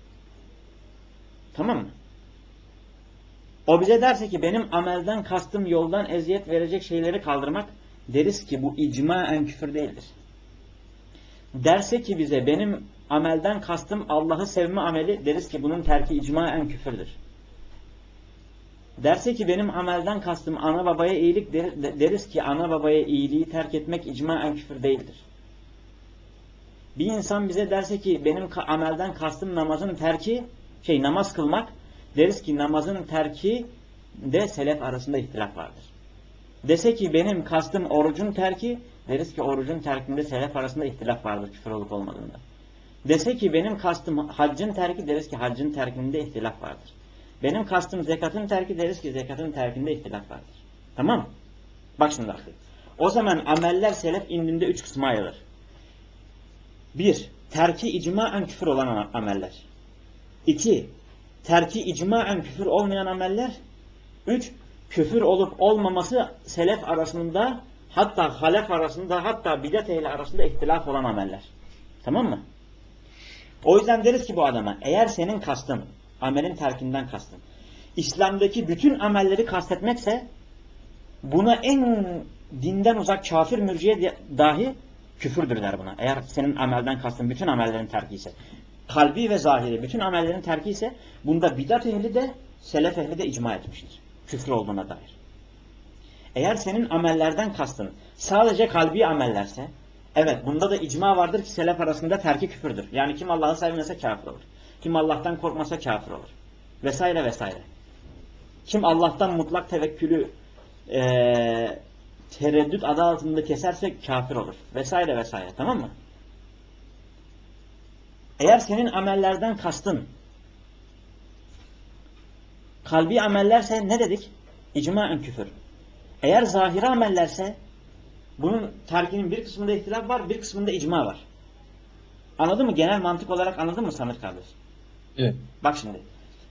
Tamam mı? O bize derse ki benim amelden kastım yoldan eziyet verecek şeyleri kaldırmak. Deriz ki bu icmaen küfür değildir. Derse ki bize benim amelden kastım Allah'ı sevme ameli. Deriz ki bunun terki icmaen küfürdür. Derse ki benim amelden kastım ana babaya iyilik, deriz ki ana babaya iyiliği terk etmek icmaen küfür değildir. Bir insan bize derse ki benim amelden kastım namazın terki, şey namaz kılmak, deriz ki namazın terki de selef arasında ihtilaf vardır. Dese ki benim kastım orucun terki, deriz ki orucun terkinde selef arasında ihtilaf vardır küfür olup olmadığında. Dese ki benim kastım haccın terki, deriz ki haccın terkinde ihtilaf vardır. Benim kastım zekatın terki, deriz ki zekatın terkinde ihtilaf vardır. Tamam mı? Bak şimdi akıl. O zaman ameller selef indinde üç kısma ayrılır. Bir, terki icmaen küfür olan ameller. İki, terki icmaen küfür olmayan ameller. Üç, küfür olup olmaması selef arasında, hatta halef arasında, hatta bidat ehli arasında ihtilaf olan ameller. Tamam mı? O yüzden deriz ki bu adama, eğer senin kastın, amelin terkinden kastın, İslam'daki bütün amelleri kastetmekse, buna en dinden uzak kafir mürciye dahi küfürdür der buna. Eğer senin amelden kastın bütün amellerin terki ise, kalbi ve zahiri bütün amellerin terki ise, bunda bidat ehli de selef ehli de icma etmiştir. Küfür olduğuna dair. Eğer senin amellerden kastın sadece kalbi amellerse, evet bunda da icma vardır ki selef arasında terki küfürdür. Yani kim Allah'ı sevmese kafir olur. Kim Allah'tan korkmasa kafir olur. Vesaire vesaire. Kim Allah'tan mutlak tevekkülü e, tereddüt adı altında keserse kafir olur. Vesaire vesaire. Tamam mı? Eğer senin amellerden kastın kalbi amellerse ne dedik? İcmaen küfür. Eğer zahiri amellerse bunun terkinin bir kısmında ihtilaf var, bir kısmında icma var. Anladın mı? Genel mantık olarak anladın mı Samet kardeş? Evet. Bak şimdi.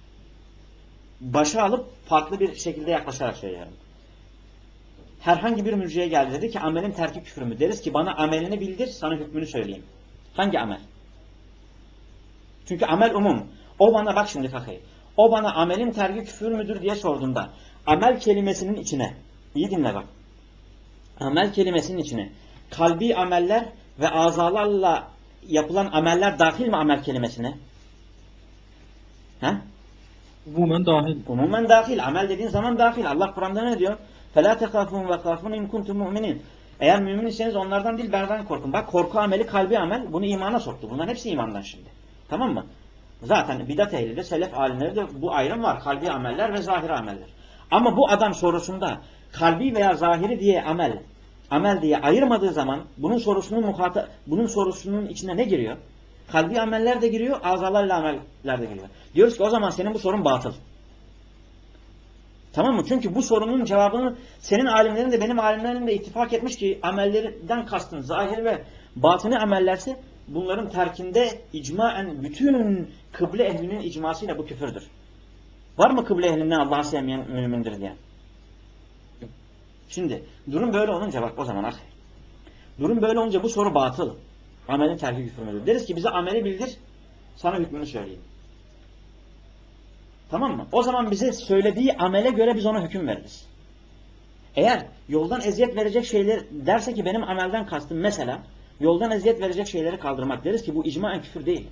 Başa alıp farklı bir şekilde yaklaşarak söylüyorum. Herhangi bir mürciye geldi dedi ki amelin terki küfür mü? Deriz ki bana amelini bildir, sana hükmünü söyleyeyim. Hangi amel? Çünkü amel umum. O bana bak şimdi fakir. O bana amelin terki küfür müdür diye sorduğunda amel kelimesinin içine, iyi dinle bak. Amel kelimesinin içine kalbi ameller ve azalarla yapılan ameller dahil mi amel kelimesine? He? Umumen dahil. Umumen dahil. Amel dediğin zaman dahil. Allah Kur'an'da ne diyor? فَلَا تَخَافُونَ وَخَافُونَ اِنْ كُنْتُمْ مُؤْمِنِينَ. Eğer mümin iseniz onlardan değil benden korkun. Bak korku ameli kalbi amel. Bunu imana soktu. Bunların hepsi imandan şimdi. Tamam mı? Zaten bidat ehli de selef alimleri de bu ayrım var. Kalbi ameller ve zahiri ameller. Ama bu adam sorusunda kalbi veya zahiri diye amel amel diye ayırmadığı zaman bunun sorusunun muhata bunun sorusunun içine ne giriyor? Kalbi ameller de giriyor, azalarla ameller de giriyor. Diyoruz ki o zaman senin bu sorun batıl. Tamam mı? Çünkü bu sorunun cevabını senin alimlerin de benim alimlerim de ittifak etmiş ki amellerden kastın zahir ve batini amellerse bunların terkinde icmaen bütün kıble ehlinin icmasıyla bu küfürdür. Var mı kıble ehlinden Allah'ı sevmeyen mümindir diye? Şimdi durum böyle olunca bak o zaman ah. Durum böyle olunca bu soru batıl. Amelin terki küfür müdür? Deriz ki bize ameli bildir, sana hükmünü söyleyeyim. Tamam mı? O zaman bize söylediği amele göre biz ona hüküm veririz. Eğer yoldan eziyet verecek şeyler derse ki benim amelden kastım mesela yoldan eziyet verecek şeyleri kaldırmak, deriz ki bu icmaen küfür değil.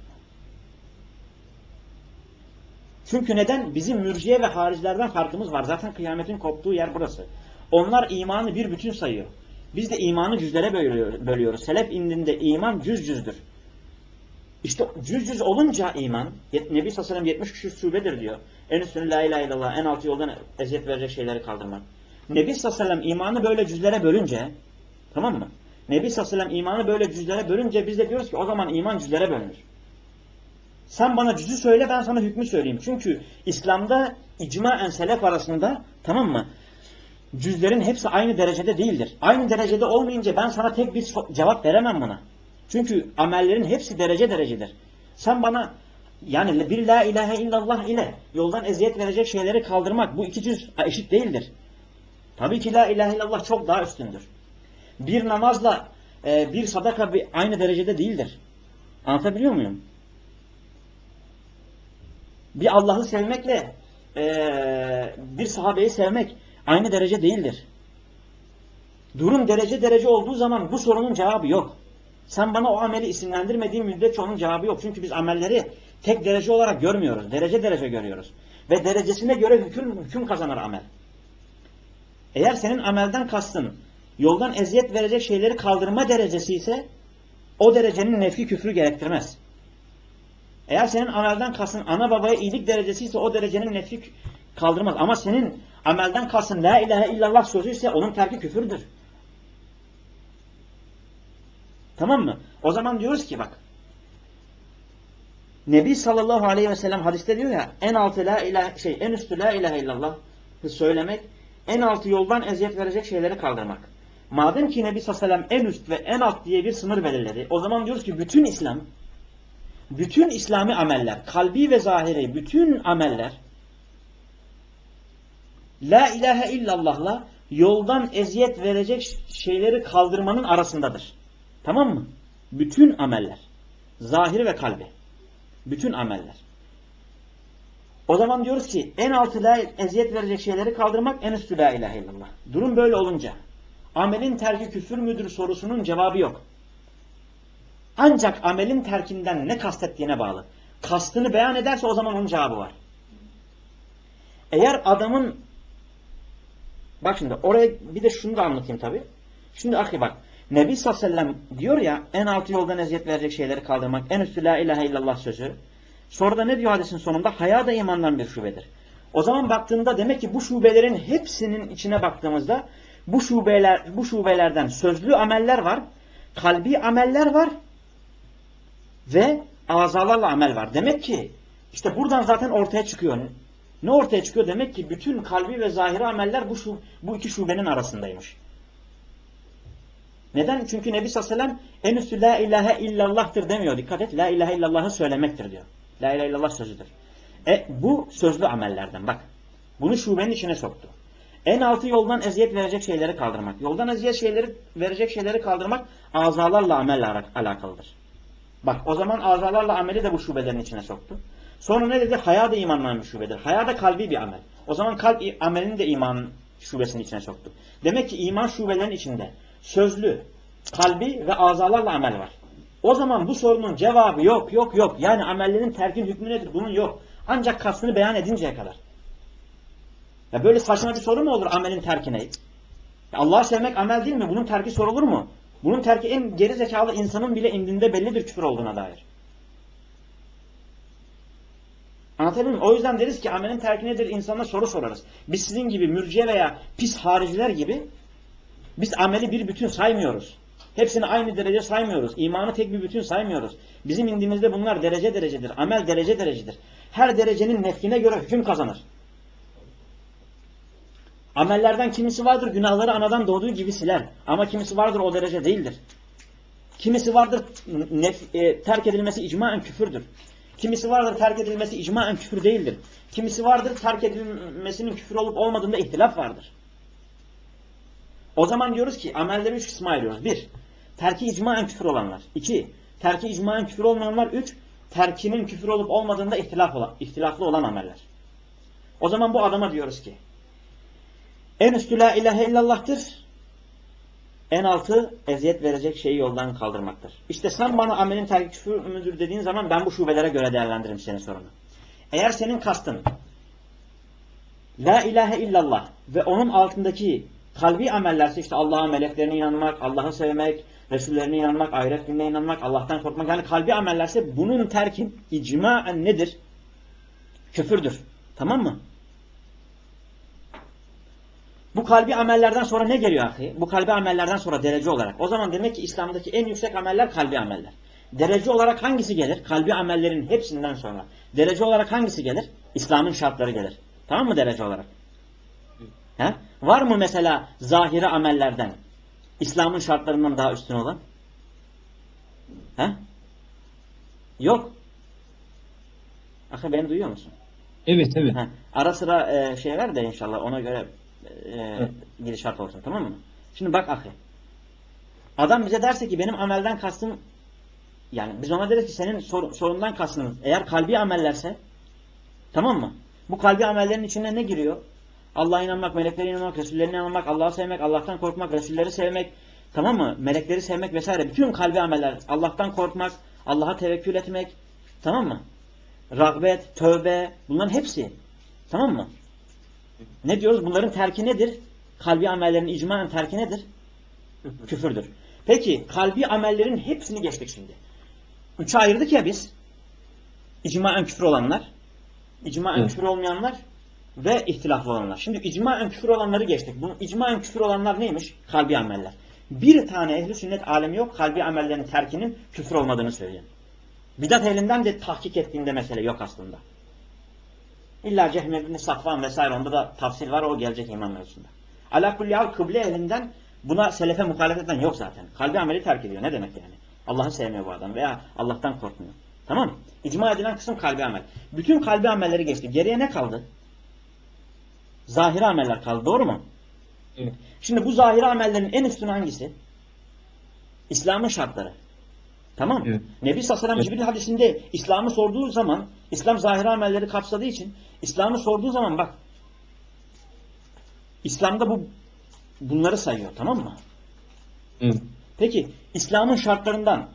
Çünkü neden? Bizim mürciye ve haricilerden farkımız var. Zaten kıyametin koptuğu yer burası. Onlar imanı bir bütün sayıyor. Biz de imanı cüzlere bölüyoruz. Selef indinde iman cüz cüzdür. İşte cüz cüz olunca iman, Nebi sallallahu aleyhi ve sellem yetmiş küsur şubedir diyor. En üstünü la ilahe illallah, en altı yoldan eziyet verecek şeyleri kaldırmak. Nebi sallallahu aleyhi ve sellem imanı böyle cüzlere bölünce, tamam mı? Nebi sallallahu aleyhi ve sellem imanı böyle cüzlere bölünce biz de diyoruz ki o zaman iman cüzlere bölünür. Sen bana cüzü söyle, ben sana hükmü söyleyeyim. Çünkü İslam'da icmaen selef arasında, tamam mı? Cüzlerin hepsi aynı derecede değildir. Aynı derecede olmayınca ben sana tek bir cevap veremem buna. Çünkü amellerin hepsi derece derecedir. Sen bana yani bir la ilahe illallah ile yoldan eziyet verecek şeyleri kaldırmak bu iki cüz eşit değildir. Tabii ki la ilahe illallah çok daha üstündür. Bir namazla e, bir sadaka bir, aynı derecede değildir. Anlatabiliyor muyum? Bir Allah'ı sevmekle e, bir sahabeyi sevmek aynı derece değildir. Durum derece derece olduğu zaman bu sorunun cevabı yok. Sen bana o ameli isimlendirmediğin müddetçe onun cevabı yok. Çünkü biz amelleri tek derece olarak görmüyoruz. Derece derece görüyoruz. Ve derecesine göre hüküm, hüküm kazanır amel. Eğer senin amelden kastın yoldan eziyet verecek şeyleri kaldırma derecesi ise o derecenin nefi küfrü gerektirmez. Eğer senin amelden kastın ana babaya iyilik derecesi ise o derecenin nefi kaldırmaz. Ama senin amelden kastın la ilahe illallah sözü ise onun terki küfürdür. Tamam mı? O zaman diyoruz ki bak, Nebi sallallahu aleyhi ve sellem hadiste diyor ya, en altı la ilahe, şey en üstü la ilahe illallah söylemek, en altı yoldan eziyet verecek şeyleri kaldırmak. Madem ki Nebi sallallahu aleyhi ve sellem en üst ve en alt diye bir sınır belirledi, o zaman diyoruz ki bütün İslam, bütün İslami ameller, kalbi ve zahiri bütün ameller la ilahe illallah'la yoldan eziyet verecek şeyleri kaldırmanın arasındadır. Tamam mı? Bütün ameller, zahiri ve kalbi. Bütün ameller. O zaman diyoruz ki en altı la eziyet verecek şeyleri kaldırmak, en üstü la ilahe illallah. Durum böyle olunca amelin terki küfür müdür sorusunun cevabı yok. Ancak amelin terkinden ne kastettiğine bağlı. Kastını beyan ederse o zaman onun cevabı var. Eğer adamın, bak şimdi oraya bir de şunu da anlatayım tabi. Şimdi ahi bak, Nebi sallallahu aleyhi ve sellem diyor ya, en altı yoldan eziyet verecek şeyleri kaldırmak, en üstü la ilahe illallah sözü. Sonra da ne diyor hadisin sonunda? Haya da imandan bir şubedir. O zaman baktığında demek ki bu şubelerin hepsinin içine baktığımızda bu şubeler, bu şubelerden sözlü ameller var, kalbi ameller var ve azalarla amel var. Demek ki işte buradan zaten ortaya çıkıyor. Ne ortaya çıkıyor? Demek ki bütün kalbi ve zahiri ameller bu, şu, bu iki şubenin arasındaymış. Neden? Çünkü Nebi sallallahu aleyhi ve sellem en üstü la ilahe illallah'tır demiyor. Dikkat et. La ilahe illallah'ı söylemektir diyor. La ilahe illallah sözüdür. E bu sözlü amellerden bak. Bunu şubenin içine soktu. En altı yoldan eziyet verecek şeyleri kaldırmak. Yoldan eziyet şeyleri verecek şeyleri kaldırmak azalarla amelle alakalıdır. Bak o zaman azalarla ameli de bu şubelerin içine soktu. Sonra ne dedi? Haya da imandan bir şubedir. Haya da kalbi bir amel. O zaman kalp amelini de iman şubesinin içine soktu. Demek ki iman şubelerin içinde sözlü, kalbi ve azalarla amel var. O zaman bu sorunun cevabı yok, yok, yok. Yani amellerin terkin hükmü nedir? Bunun yok. Ancak kastını beyan edinceye kadar. Ya böyle saçma bir soru mu olur amelin terkine? Ya Allah'ı sevmek amel değil mi? Bunun terki sorulur mu? Bunun terki en geri zekalı insanın bile indinde bellidir küfür olduğuna dair. Anlatabiliyor muyum? O yüzden deriz ki amelin terki nedir? İnsanlara soru sorarız. Biz sizin gibi mürciye veya pis hariciler gibi biz ameli bir bütün saymıyoruz. Hepsini aynı derece saymıyoruz. İmanı tek bir bütün saymıyoruz. Bizim indimizde bunlar derece derecedir. Amel derece derecedir. Her derecenin nefkine göre hüküm kazanır. Amellerden kimisi vardır günahları anadan doğduğu gibi siler. Ama kimisi vardır o derece değildir. Kimisi vardır nef, e, terk edilmesi icmaen küfürdür. Kimisi vardır terk edilmesi icmaen küfür değildir. Kimisi vardır terk edilmesinin küfür olup olmadığında ihtilaf vardır. O zaman diyoruz ki amelleri üç kısma ayırıyoruz. Bir, terki icmaen küfür olanlar. İki, terki icmaen küfür olmayanlar. Üç, terkinin küfür olup olmadığında ihtilaf olan, ihtilaflı olan ameller. O zaman bu adama diyoruz ki en üstü la ilahe illallah'tır. En altı eziyet verecek şeyi yoldan kaldırmaktır. İşte sen bana amelin terki küfür müdür dediğin zaman ben bu şubelere göre değerlendiririm senin sorunu. Eğer senin kastın la ilahe illallah ve onun altındaki kalbi amellerse işte Allah'a, meleklerine inanmak, Allah'ı sevmek, Resullerine inanmak, ahiret gününe inanmak, Allah'tan korkmak. Yani kalbi amellerse bunun terkin icmaen nedir? Küfürdür. Tamam mı? Bu kalbi amellerden sonra ne geliyor ahi? Bu kalbi amellerden sonra derece olarak. O zaman demek ki İslam'daki en yüksek ameller kalbi ameller. Derece olarak hangisi gelir? Kalbi amellerin hepsinden sonra. Derece olarak hangisi gelir? İslam'ın şartları gelir. Tamam mı derece olarak? He? Var mı mesela zahiri amellerden İslam'ın şartlarından daha üstün olan? He? Yok. Ahi beni duyuyor musun? Evet, evet. He. Ara sıra e, şey ver de inşallah ona göre e, Evet. gidişat olsun, tamam mı? Şimdi bak ahi. Adam bize derse ki benim amelden kastım, yani biz ona deriz ki senin sor, sorundan kastın eğer kalbi amellerse, tamam mı? Bu kalbi amellerin içine ne giriyor? Allah'a inanmak, meleklere inanmak, Resullerine inanmak, Allah'ı sevmek, Allah'tan korkmak, Resulleri sevmek, tamam mı? Melekleri sevmek vesaire. Bütün kalbi ameller. Allah'tan korkmak, Allah'a tevekkül etmek, tamam mı? Rağbet, tövbe, bunların hepsi. Tamam mı? Ne diyoruz? Bunların terki nedir? Kalbi amellerin icmaen terki nedir? Küfürdür. Peki kalbi amellerin hepsini geçtik şimdi. Üçe ayırdık ya biz. İcmaen küfür olanlar, icmaen Evet. küfür olmayanlar ve ihtilaflı olanlar. Şimdi icmaen küfür olanları geçtik. Bu icmaen küfür olanlar neymiş? Kalbi ameller. Bir tane ehli sünnet alemi yok kalbi amellerin terkinin küfür olmadığını söyleyen. Bidat ehlinden de tahkik ettiğinde mesele yok aslında. İlla Cehmi ibn Safvan vesaire onda da tafsil var, o gelecek imam mevzusunda. Ala kulli hal kıble ehlinden buna selefe muhalefet eden yok zaten. Kalbi ameli terk ediyor. Ne demek yani? Allah'ı sevmiyor bu adam veya Allah'tan korkmuyor. Tamam mı? İcma edilen kısım kalbi amel. Bütün kalbi amelleri geçti. Geriye ne kaldı? Zahiri ameller kaldı. Doğru mu? Evet. Şimdi bu zahiri amellerin en üstün hangisi? İslam'ın şartları. Tamam mı? Evet. Nebi sallallahu aleyhi ve sellem Evet. Cibril hadisinde İslam'ı sorduğu zaman, İslam zahiri amelleri kapsadığı için İslam'ı sorduğu zaman bak, İslam'da bu bunları sayıyor. Tamam mı? Evet. Peki İslam'ın şartlarından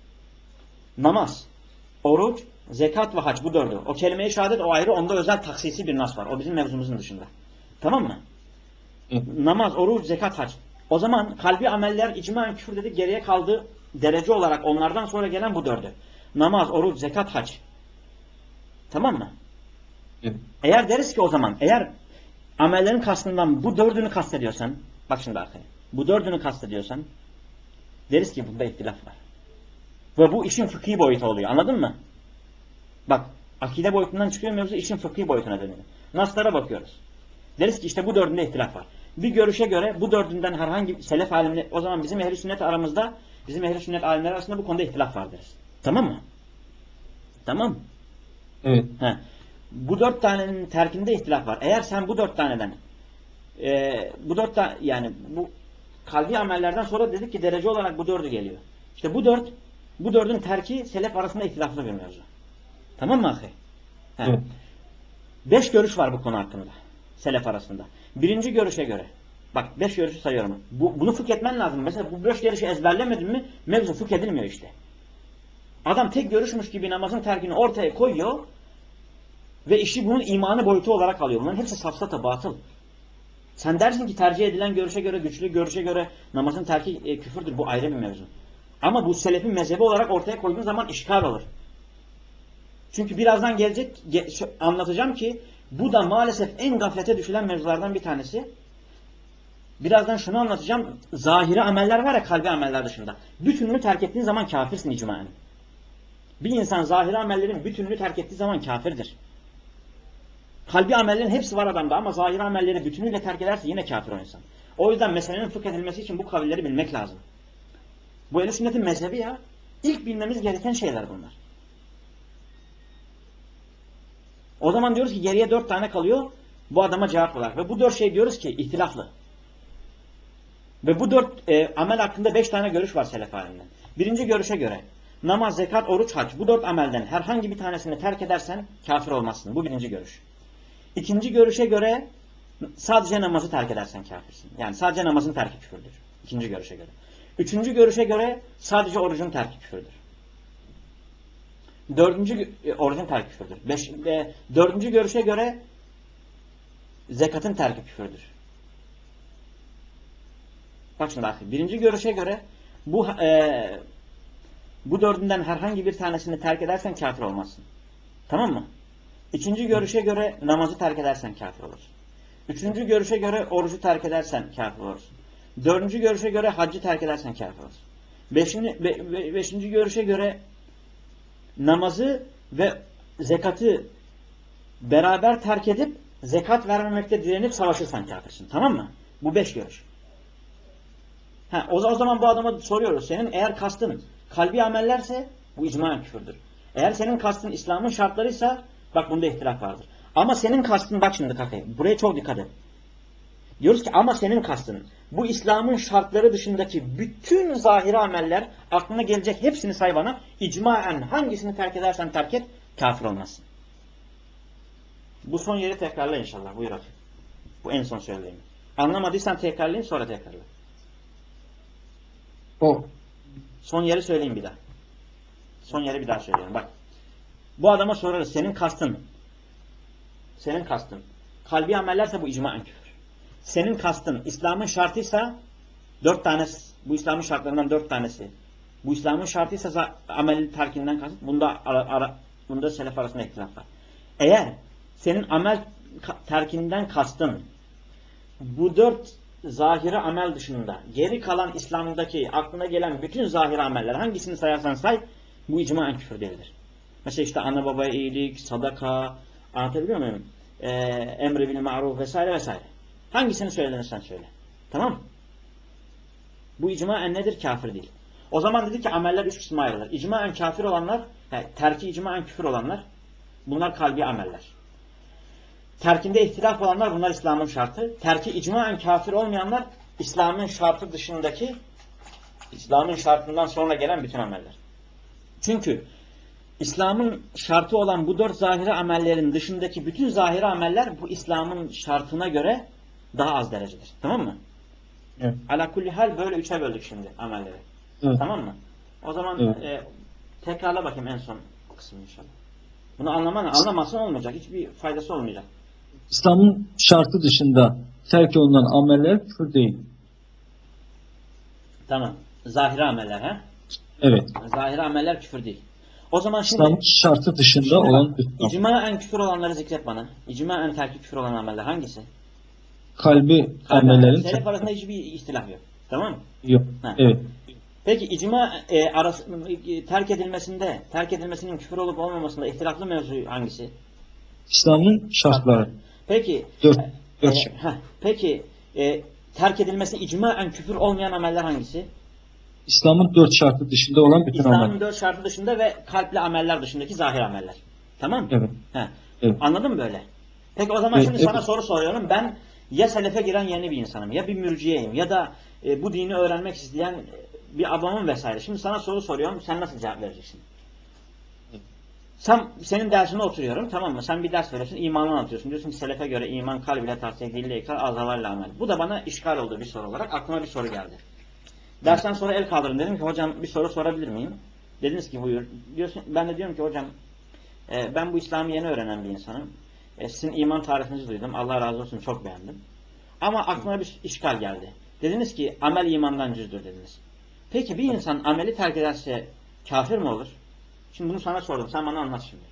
namaz, oruç, zekat ve hac, bu dördü. O kelime-i şehadet o ayrı, onda özel taksisi bir nas var. O bizim mevzumuzun dışında. Tamam mı? Evet. Namaz, oruç, zekat, hac. O zaman kalbi ameller icmaen küfür dedik, geriye kaldı derece olarak onlardan sonra gelen bu dördü. Namaz, oruç, zekat, hac. Tamam mı? Evet. Eğer deriz ki o zaman, eğer amellerin kastından bu dördünü kastediyorsan, bak şimdi arkaya, bu dördünü kastediyorsan, deriz ki bunda ihtilaf var. Ve bu işin fıkhi boyutu oluyor. Anladın mı? Bak, akide boyutundan çıkıyor mevzu, işin fıkhi boyutuna dönüyor. Naslara bakıyoruz. Deriz ki işte bu dördünde ihtilaf var. Bir görüşe göre bu dördünden herhangi selef alimleri, o zaman bizim ehl-i sünnet aramızda, bizim ehl-i sünnet alimleri arasında bu konuda ihtilaf var deriz. Tamam mı? Tamam mı? Evet. He. Bu dört tanenin terkinde ihtilaf var. Eğer sen bu dört taneden e, bu dört tane, yani bu kalbi amellerden sonra dedik ki derece olarak bu dördü geliyor. İşte bu dört, bu dördün terki selef arasında ihtilaflı bir mevzu. Tamam mı ahi? He. Evet. Beş görüş var bu konu hakkında. Selef arasında. Birinci görüşe göre. Bak beş görüşü sayıyorum. Bu, bunu fıkh etmen lazım. Mesela bu beş görüşü ezberlemedin mi mevzu fıkh edilmiyor işte. Adam tek görüşmüş gibi namazın terkini ortaya koyuyor ve işi bunun imanı boyutu olarak alıyor. Bunların hepsi safsata, batıl. Sen dersin ki tercih edilen görüşe göre, güçlü görüşe göre namazın terki e, küfürdür. Bu ayrı bir mevzu. Ama bu selefin mezhebi olarak ortaya koyduğun zaman işgal olur. Çünkü birazdan gelecek, ge anlatacağım ki bu da maalesef en gaflete düşülen mevzulardan bir tanesi. Birazdan şunu anlatacağım. Zahiri ameller var ya, kalbi ameller dışında. Bütününü terk ettiğin zaman kafirsin icmaen. Bir insan zahiri amellerin bütününü terk ettiği zaman kafirdir. Kalbi amellerin hepsi var adamda ama zahiri amelleri bütünüyle terk ederse yine kafir o insan. O yüzden meselenin fıkh edilmesi için bu kavilleri bilmek lazım. Bu ehl-i sünnetin mezhebi ya. İlk bilmemiz gereken şeyler bunlar. O zaman diyoruz ki geriye dört tane kalıyor. Bu adama cevap olarak. Ve bu dört şey diyoruz ki ihtilaflı. Ve bu dört e, amel hakkında beş tane görüş var selef halinden. Birinci görüşe göre namaz, zekat, oruç, hac. Bu dört amelden herhangi bir tanesini terk edersen kafir olmazsın. Bu birinci görüş. İkinci görüşe göre sadece namazı terk edersen kafirsin. Yani sadece namazın terki küfürdür. İkinci görüşe göre. Üçüncü görüşe göre sadece orucun terki küfürdür. Dördüncü e, orucun terki küfürdür. Beş, e, dördüncü görüşe göre zekatın terki küfürdür. Bak şimdi akıl. Birinci görüşe göre bu e, bu dördünden herhangi bir tanesini terk edersen kafir olmazsın. Tamam mı? İkinci görüşe göre namazı terk edersen kafir olursun. Üçüncü görüşe göre orucu terk edersen kafir olursun. Dördüncü görüşe göre haccı terk edersen kafir olursun. Beşinci, be, be, beşinci görüşe göre namazı ve zekatı beraber terk edip zekat vermemekte direnip savaşırsan kafirsin. Tamam mı? Bu beş görüş. Ha, o, o zaman bu adama soruyoruz. Senin eğer kastın kalbi amellerse bu icmaen küfürdür. Eğer senin kastın İslam'ın şartlarıysa bak bunda ihtilaf vardır. Ama senin kastın, bak şimdi kakayı, buraya çok dikkat et. Diyoruz ki ama senin kastın bu İslam'ın şartları dışındaki bütün zahiri ameller, aklına gelecek hepsini say bana, icmaen hangisini terk edersen terk et kafir olmazsın. Bu son yeri tekrarla inşallah. Buyur akı. Bu en son söyleyeyim. Anlamadıysan tekrarlayayım, sonra tekrarla. O. Son yeri söyleyeyim bir daha. Son yeri bir daha söyleyeyim. Bak. Bu adama sorarız. Senin kastın senin kastın kalbi amellerse bu icmaen küfür. Senin kastın İslam'ın şartıysa dört tanesi, bu İslam'ın şartlarından dört tanesi. Bu İslam'ın şartıysa amel terkinden kasıt. Bunda ara, ara, bunda selef arasında ihtilaf var. Eğer senin amel terkinden kastın bu dört zahiri amel dışında geri kalan İslam'daki aklına gelen bütün zahiri ameller hangisini sayarsan say bu icmaen küfür değildir. Mesela işte ana babaya iyilik, sadaka, anlatabiliyor muyum? Ee, emri bil ma'ruf vesaire vesaire. Hangisini söylenirsen söyle. Tamam mı? Bu icmaen nedir? Kafir değil. O zaman dedi ki ameller üç kısma ayrılır. İcmaen kafir olanlar, yani terki icmaen küfür olanlar, bunlar kalbi ameller. Terkinde ihtilaf olanlar bunlar İslam'ın şartı. Terki icmaen kafir olmayanlar İslam'ın şartı dışındaki, İslam'ın şartından sonra gelen bütün ameller. Çünkü İslam'ın şartı olan bu dört zahiri amellerin dışındaki bütün zahiri ameller bu İslam'ın şartına göre daha az derecedir. Tamam mı? Evet. Ala kulli hal böyle üçe böldük şimdi amelleri. Evet. Tamam mı? O zaman Evet. e, tekrarla bakayım en son kısmı inşallah. Bunu anlaman, anlamazsan olmayacak. Hiçbir faydası olmayacak. İslam'ın şartı dışında terk olunan ameller küfür değil. Tamam. Zahiri ameller ha? Evet. Zahiri ameller küfür değil. O zaman İslam'ın şimdi şartı dışında şimdi olan bak, bütün ameller. icmaen küfür olanları zikret bana. İcmaen terki küfür olan ameller hangisi? Kalbi Kalbi ameller. amellerin Selef terk arasında hiçbir ihtilaf yok. Tamam mı? yok. Ha. Evet. Peki icma e, arası, e, terk edilmesinde, terk edilmesinin küfür olup olmamasında ihtilaflı mevzu hangisi? İslam'ın şartları. Peki Dört, e, dört e, şart. heh, peki e, terk edilmesi icmaen küfür olmayan ameller hangisi? İslam'ın dört şartı dışında olan bütün İslam'ın ameller. dört şartı dışında ve kalpli ameller dışındaki zahir ameller. Tamam mı? Evet. Heh. Evet. Anladın mı böyle? Peki o zaman Evet, şimdi evet. sana soru soruyorum. Ben ya selefe giren yeni bir insanım ya bir mürciyeyim ya da e, bu dini öğrenmek isteyen e, bir adamım vesaire. Şimdi sana soru soruyorum. Sen nasıl cevap vereceksin? Sen, senin dersine oturuyorum, tamam mı? Sen bir ders veriyorsun, imanı anlatıyorsun. Diyorsun ki selefe göre iman kalbiyle tasdik, dille ikrar, azalarla amel. Bu da bana işgal oldu bir soru olarak. Aklıma bir soru geldi. Dersten sonra el kaldırın. Dedim ki hocam bir soru sorabilir miyim? Dediniz ki buyur. Diyorsun, ben de diyorum ki hocam e, ben bu İslam'ı yeni öğrenen bir insanım. E, sizin iman tarifinizi duydum. Allah razı olsun, çok beğendim. Ama aklıma bir işgal geldi. Dediniz ki amel imandan cüzdür dediniz. Peki bir insan ameli terk ederse kafir mi olur? Şimdi bunu sana sordum. Sen bana anlat şimdi.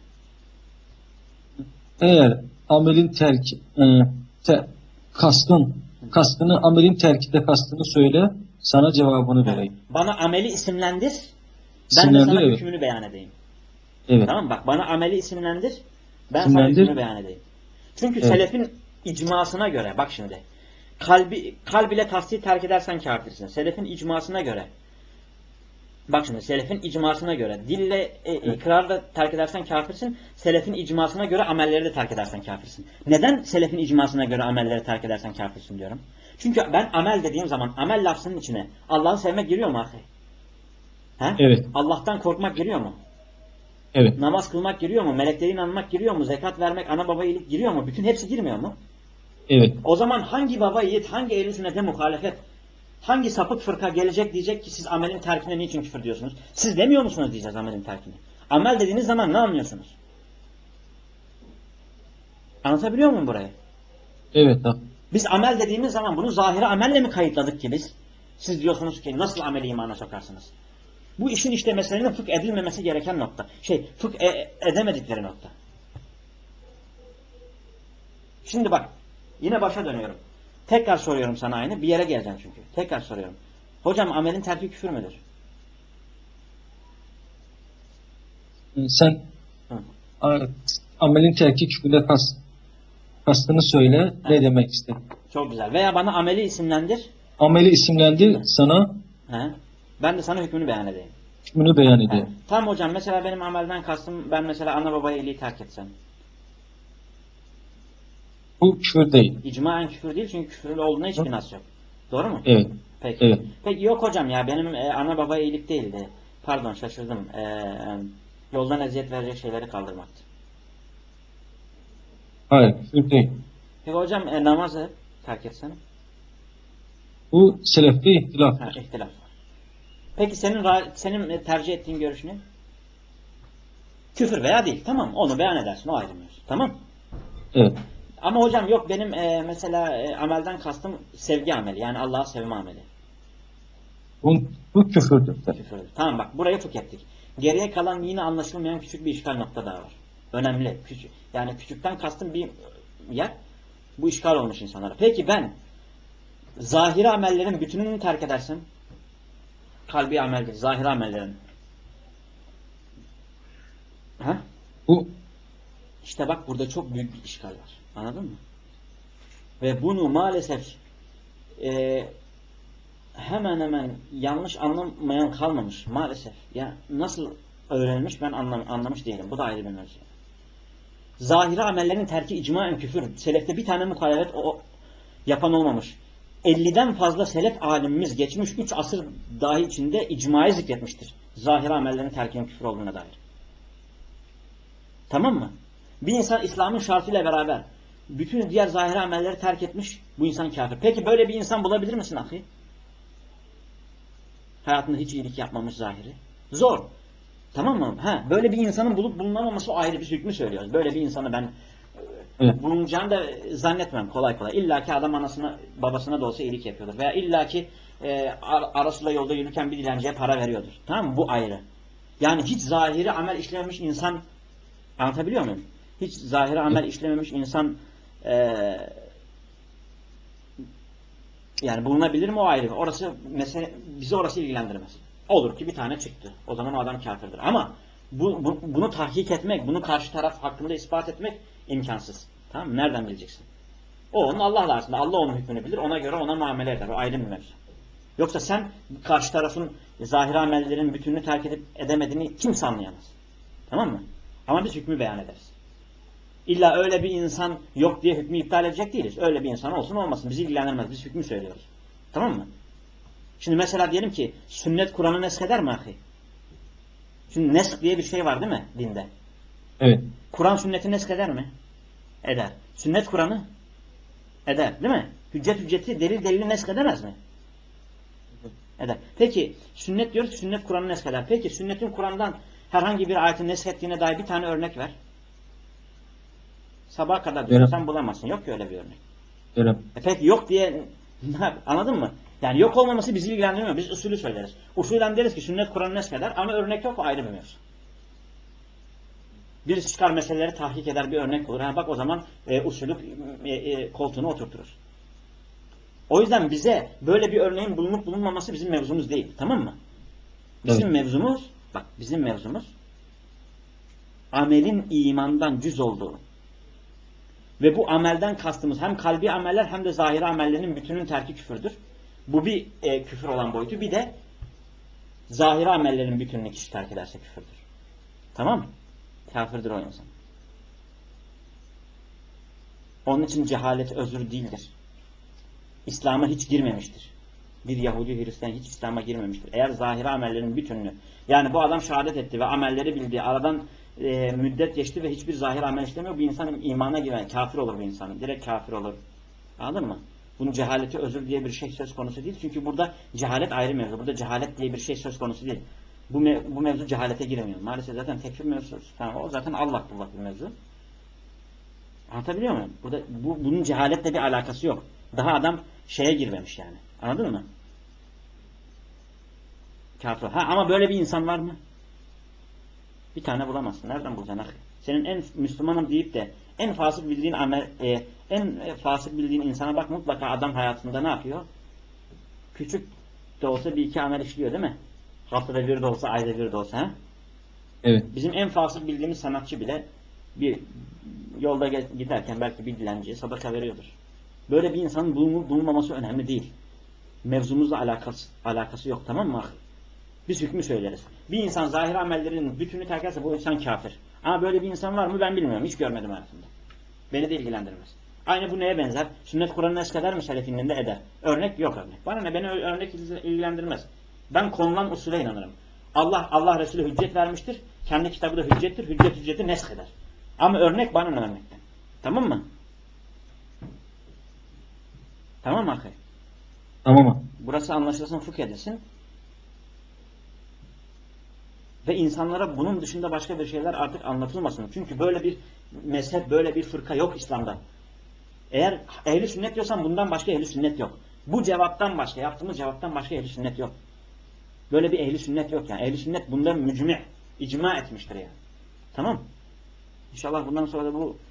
Eğer amelin terki e, te, kastın kastını amelin terkinde kastını söyle, sana cevabını Ha. vereyim. Bana ameli isimlendir. Ben de İsimlendir, sana evet. hükmünü beyan edeyim. Evet. Tamam mı? Bak bana ameli isimlendir. Ben sana İsimlendir. hükmünü beyan edeyim. Çünkü Evet. selefin icmasına göre bak şimdi. Kalbi, kalb ile tasdiği terk edersen kafirsin. Selefin icmasına göre. Bak şimdi selefin icmasına göre dille e, Evet. ikrarla terk edersen kafirsin. Selefin icmasına göre amelleri de terk edersen kafirsin. Neden selefin icmasına göre amelleri terk edersen kafirsin diyorum? Çünkü ben amel dediğim zaman amel lafzının içine Allah'ı sevmek giriyor mu ahi? He? Evet. Allah'tan korkmak giriyor mu? Evet. Namaz kılmak giriyor mu? Meleklere inanmak giriyor mu? Zekat vermek, ana baba iyilik giriyor mu? Bütün hepsi girmiyor mu? Evet. O zaman hangi baba yiğit, hangi ehl-i sünnete muhalefet, hangi sapık fırka gelecek diyecek ki siz amelin terkine niçin küfür diyorsunuz? Siz demiyor musunuz diyeceğiz amelin terkine. Amel dediğiniz zaman ne anlıyorsunuz? Anlatabiliyor muyum burayı? Evet. Ha. Biz amel dediğimiz zaman bunu zahiri amelle mi kayıtladık ki biz? Siz diyorsunuz ki nasıl ameli imana sokarsınız? Bu işin işte meselenin fıkh edilmemesi gereken nokta. Şey, fıkh e edemedikleri nokta. Şimdi bak, yine başa dönüyorum. Tekrar soruyorum sana aynı. Bir yere geleceğim çünkü. Tekrar soruyorum. Hocam amelin terki küfür müdür? Sen Hı. a- amelin terki küfürde kast, kastını söyle, Heh, ne demek istedin? çok güzel. Veya bana ameli isimlendir. Ameli Değil isimlendir, mi? sana He. Ben de sana hükmünü beyan edeyim. hükmünü beyan He. edeyim. Tamam hocam, mesela benim amelden kastım, ben mesela ana babaya iyiliği terk etsem. Bu küfür değil. İcmaen küfür değil çünkü küfürün olduğuna hiçbir nas yok. Doğru mu? Evet. Peki. Evet. Peki yok hocam ya benim e, ana babaya iyilik değildi. Pardon şaşırdım. E, yoldan eziyet verecek şeyleri kaldırmaktı. Hayır, küfür değil. Peki hocam e, namazı terk etsem? Bu selefte Ha, ihtilaftır. ihtilaf var. Peki senin ra- senin e, tercih ettiğin görüş ne? Küfür veya değil. Tamam, onu beyan edersin. O ayrı mevzu. Tamam. Evet. Ama hocam yok benim e, mesela e, amelden kastım sevgi ameli. Yani Allah'ı sevme ameli. Bu, bu küfürdür. Tabii. Küfür. Tamam bak burayı fıkh ettik. Geriye kalan yine anlaşılmayan küçük bir işgal nokta daha var. Önemli. Küçük, yani küçükten kastım bir yer. Bu işgal olmuş insanlara. Peki ben zahiri amellerin bütününü terk edersem, kalbi amel değil, zahiri amellerin. Ha? Bu İşte bak burada çok büyük bir işgal var. Anladın mı? Ve bunu maalesef e, hemen hemen yanlış anlamayan kalmamış maalesef. Ya nasıl öğrenilmiş ben anlam anlamış değilim. Bu da ayrı bir mevzu. Zahiri amellerin terki icmaen küfür. Selefte bir tane muhalefet o yapan olmamış. elliden fazla selef alimimiz geçmiş üç asır dahi içinde icmayı zikretmiştir. Zahiri amellerin terkinin küfür olduğuna dair. Tamam mı? Bir insan İslam'ın şartıyla beraber bütün diğer zahiri amelleri terk etmiş, bu insan kafir. Peki böyle bir insan bulabilir misin ahi? Hayatında hiç iyilik yapmamış zahiri. Zor. Tamam mı? Ha, böyle bir insanın bulup bulunamaması o ayrı bir hükmü söylüyoruz. Böyle bir insanı ben evet. bulunacağını da zannetmem kolay kolay. İlla ki adam anasına babasına da olsa iyilik yapıyordur. Veya illa ki e, arasıyla yolda yürürken bir dilenciye para veriyordur. Tamam mı? Bu ayrı. Yani hiç zahiri amel işlememiş insan, anlatabiliyor muyum? Hiç zahiri amel işlememiş insan e, yani bulunabilir mi o ayrı. Orası mesele, bizi orası ilgilendirmez. Olur ki bir tane çıktı. O zaman o adam kafirdir. Ama bu, bu, bunu tahkik etmek, bunu karşı taraf hakkında ispat etmek imkansız. Tamam mı? Nereden bileceksin? O onun Allah'la arasında. Allah onun hükmünü bilir. Ona göre ona muamele eder. O ayrı bir mevzu. Yoksa sen karşı tarafın zahir amellerin bütününü terk edip edemediğini kimse anlayamaz. Tamam mı? Ama biz hükmü beyan ederiz. İlla öyle bir insan yok diye hükmü iptal edecek değiliz. Öyle bir insan olsun olmasın. Bizi ilgilendirmez. Biz hükmü söylüyoruz. Tamam mı? Şimdi mesela diyelim ki sünnet Kur'an'ı nesheder mi ahi? Şimdi nesk diye bir şey var değil mi dinde? Evet. Kur'an sünneti nesheder mi? Eder. Sünnet Kur'an'ı eder değil mi? Hüccet hücceti delil delili neskedemez mi? Eder. Peki sünnet diyoruz ki sünnet Kur'an'ı nesheder. Peki sünnetin Kur'an'dan herhangi bir ayetin neshettiğine dair bir tane örnek ver. Sabaha kadar düşünsen bulamazsın. Yok ki öyle bir örnek. Evet. E peki yok diye anladın mı? Yani yok olmaması bizi ilgilendirmiyor. Biz usulü söyleriz. Usulen deriz ki sünnet Kur'an'ı nesheder ama örnek yok, o ayrı bir mevzu. Birisi çıkar meseleleri tahkik eder, bir örnek olur. Ha, bak o zaman e, usulü e, e, koltuğuna oturturuz. O yüzden bize böyle bir örneğin bulunup bulunmaması bizim mevzumuz değil. Tamam mı? Bizim Evet. mevzumuz, bak bizim mevzumuz amelin imandan cüz olduğu. Ve bu amelden kastımız hem kalbi ameller hem de zahiri amellerin bütünün terki küfürdür. Bu bir e, küfür olan boyutu. Bir de zahiri amellerin bütününü kişi terk ederse küfürdür. Tamam mı? Kafirdir o insan. Onun için cehalet özür değildir. İslam'a hiç girmemiştir. Bir Yahudi Hristiyan hiç İslam'a girmemiştir. Eğer zahiri amellerin bütününü, yani bu adam şehadet etti ve amelleri bildi, aradan e, müddet geçti ve hiçbir zahir amel işlemiyor, bir insan imana giren, kafir olur bu insan. Direkt kafir olur. Anladın mı? Bunun cehaleti özür diye bir şey söz konusu değil. Çünkü burada cehalet ayrı mevzu. Burada cehalet diye bir şey söz konusu değil. Bu, mev bu mevzu cehalete giremiyor. Maalesef zaten tekfir mevzusu. Yani o zaten Allah bullak bir mevzu. Anlatabiliyor muyum? Burada bu, bunun cehaletle bir alakası yok. Daha adam şeye girmemiş yani. Anladın mı? Kafir. Ha ama böyle bir insan var mı? Bir tane bulamazsın. Nereden bulacaksın? Senin en Müslümanım deyip de en fasık bildiğin amel, e, en fasık bildiğin insana bak, mutlaka adam hayatında ne yapıyor? Küçük de olsa bir iki amel işliyor değil mi? Haftada bir de olsa, ayda bir de olsa. He? Evet. Bizim en fasık bildiğimiz sanatçı bile bir yolda giderken belki bir dilenciye sadaka veriyordur. Böyle bir insanın bulunup bulunmaması önemli değil. Mevzumuzla alakası, alakası yok, tamam mı? Biz hükmü söyleriz. Bir insan zahir amellerinin bütününü terk ederse bu insan kafir. Ama böyle bir insan var mı ben bilmiyorum. Hiç görmedim hayatımda. Beni de ilgilendirmez. Aynı bu neye benzer? Sünnet Kur'an'ı eskeder mi selefinin de eder? Örnek yok örnek. Bana ne? Beni örnek ilgilendirmez. Ben konulan usule inanırım. Allah Allah Resulü hüccet vermiştir. Kendi kitabı da hüccettir. Hüccet hücceti nesheder. Ama örnek bana ne örnekten? Tamam mı? Tamam mı akı? Tamam. Burası anlaşılsın, fıkh edilsin. Ve insanlara bunun dışında başka bir şeyler artık anlatılmasın. Çünkü böyle bir mezhep, böyle bir fırka yok İslam'da. Eğer ehli sünnet diyorsan bundan başka ehli sünnet yok. Bu cevaptan başka, yaptığımız cevaptan başka ehli sünnet yok. Böyle bir ehli sünnet yok yani. Ehli sünnet bundan mücmi, icma etmiştir yani. Tamam. İnşallah bundan sonra da bu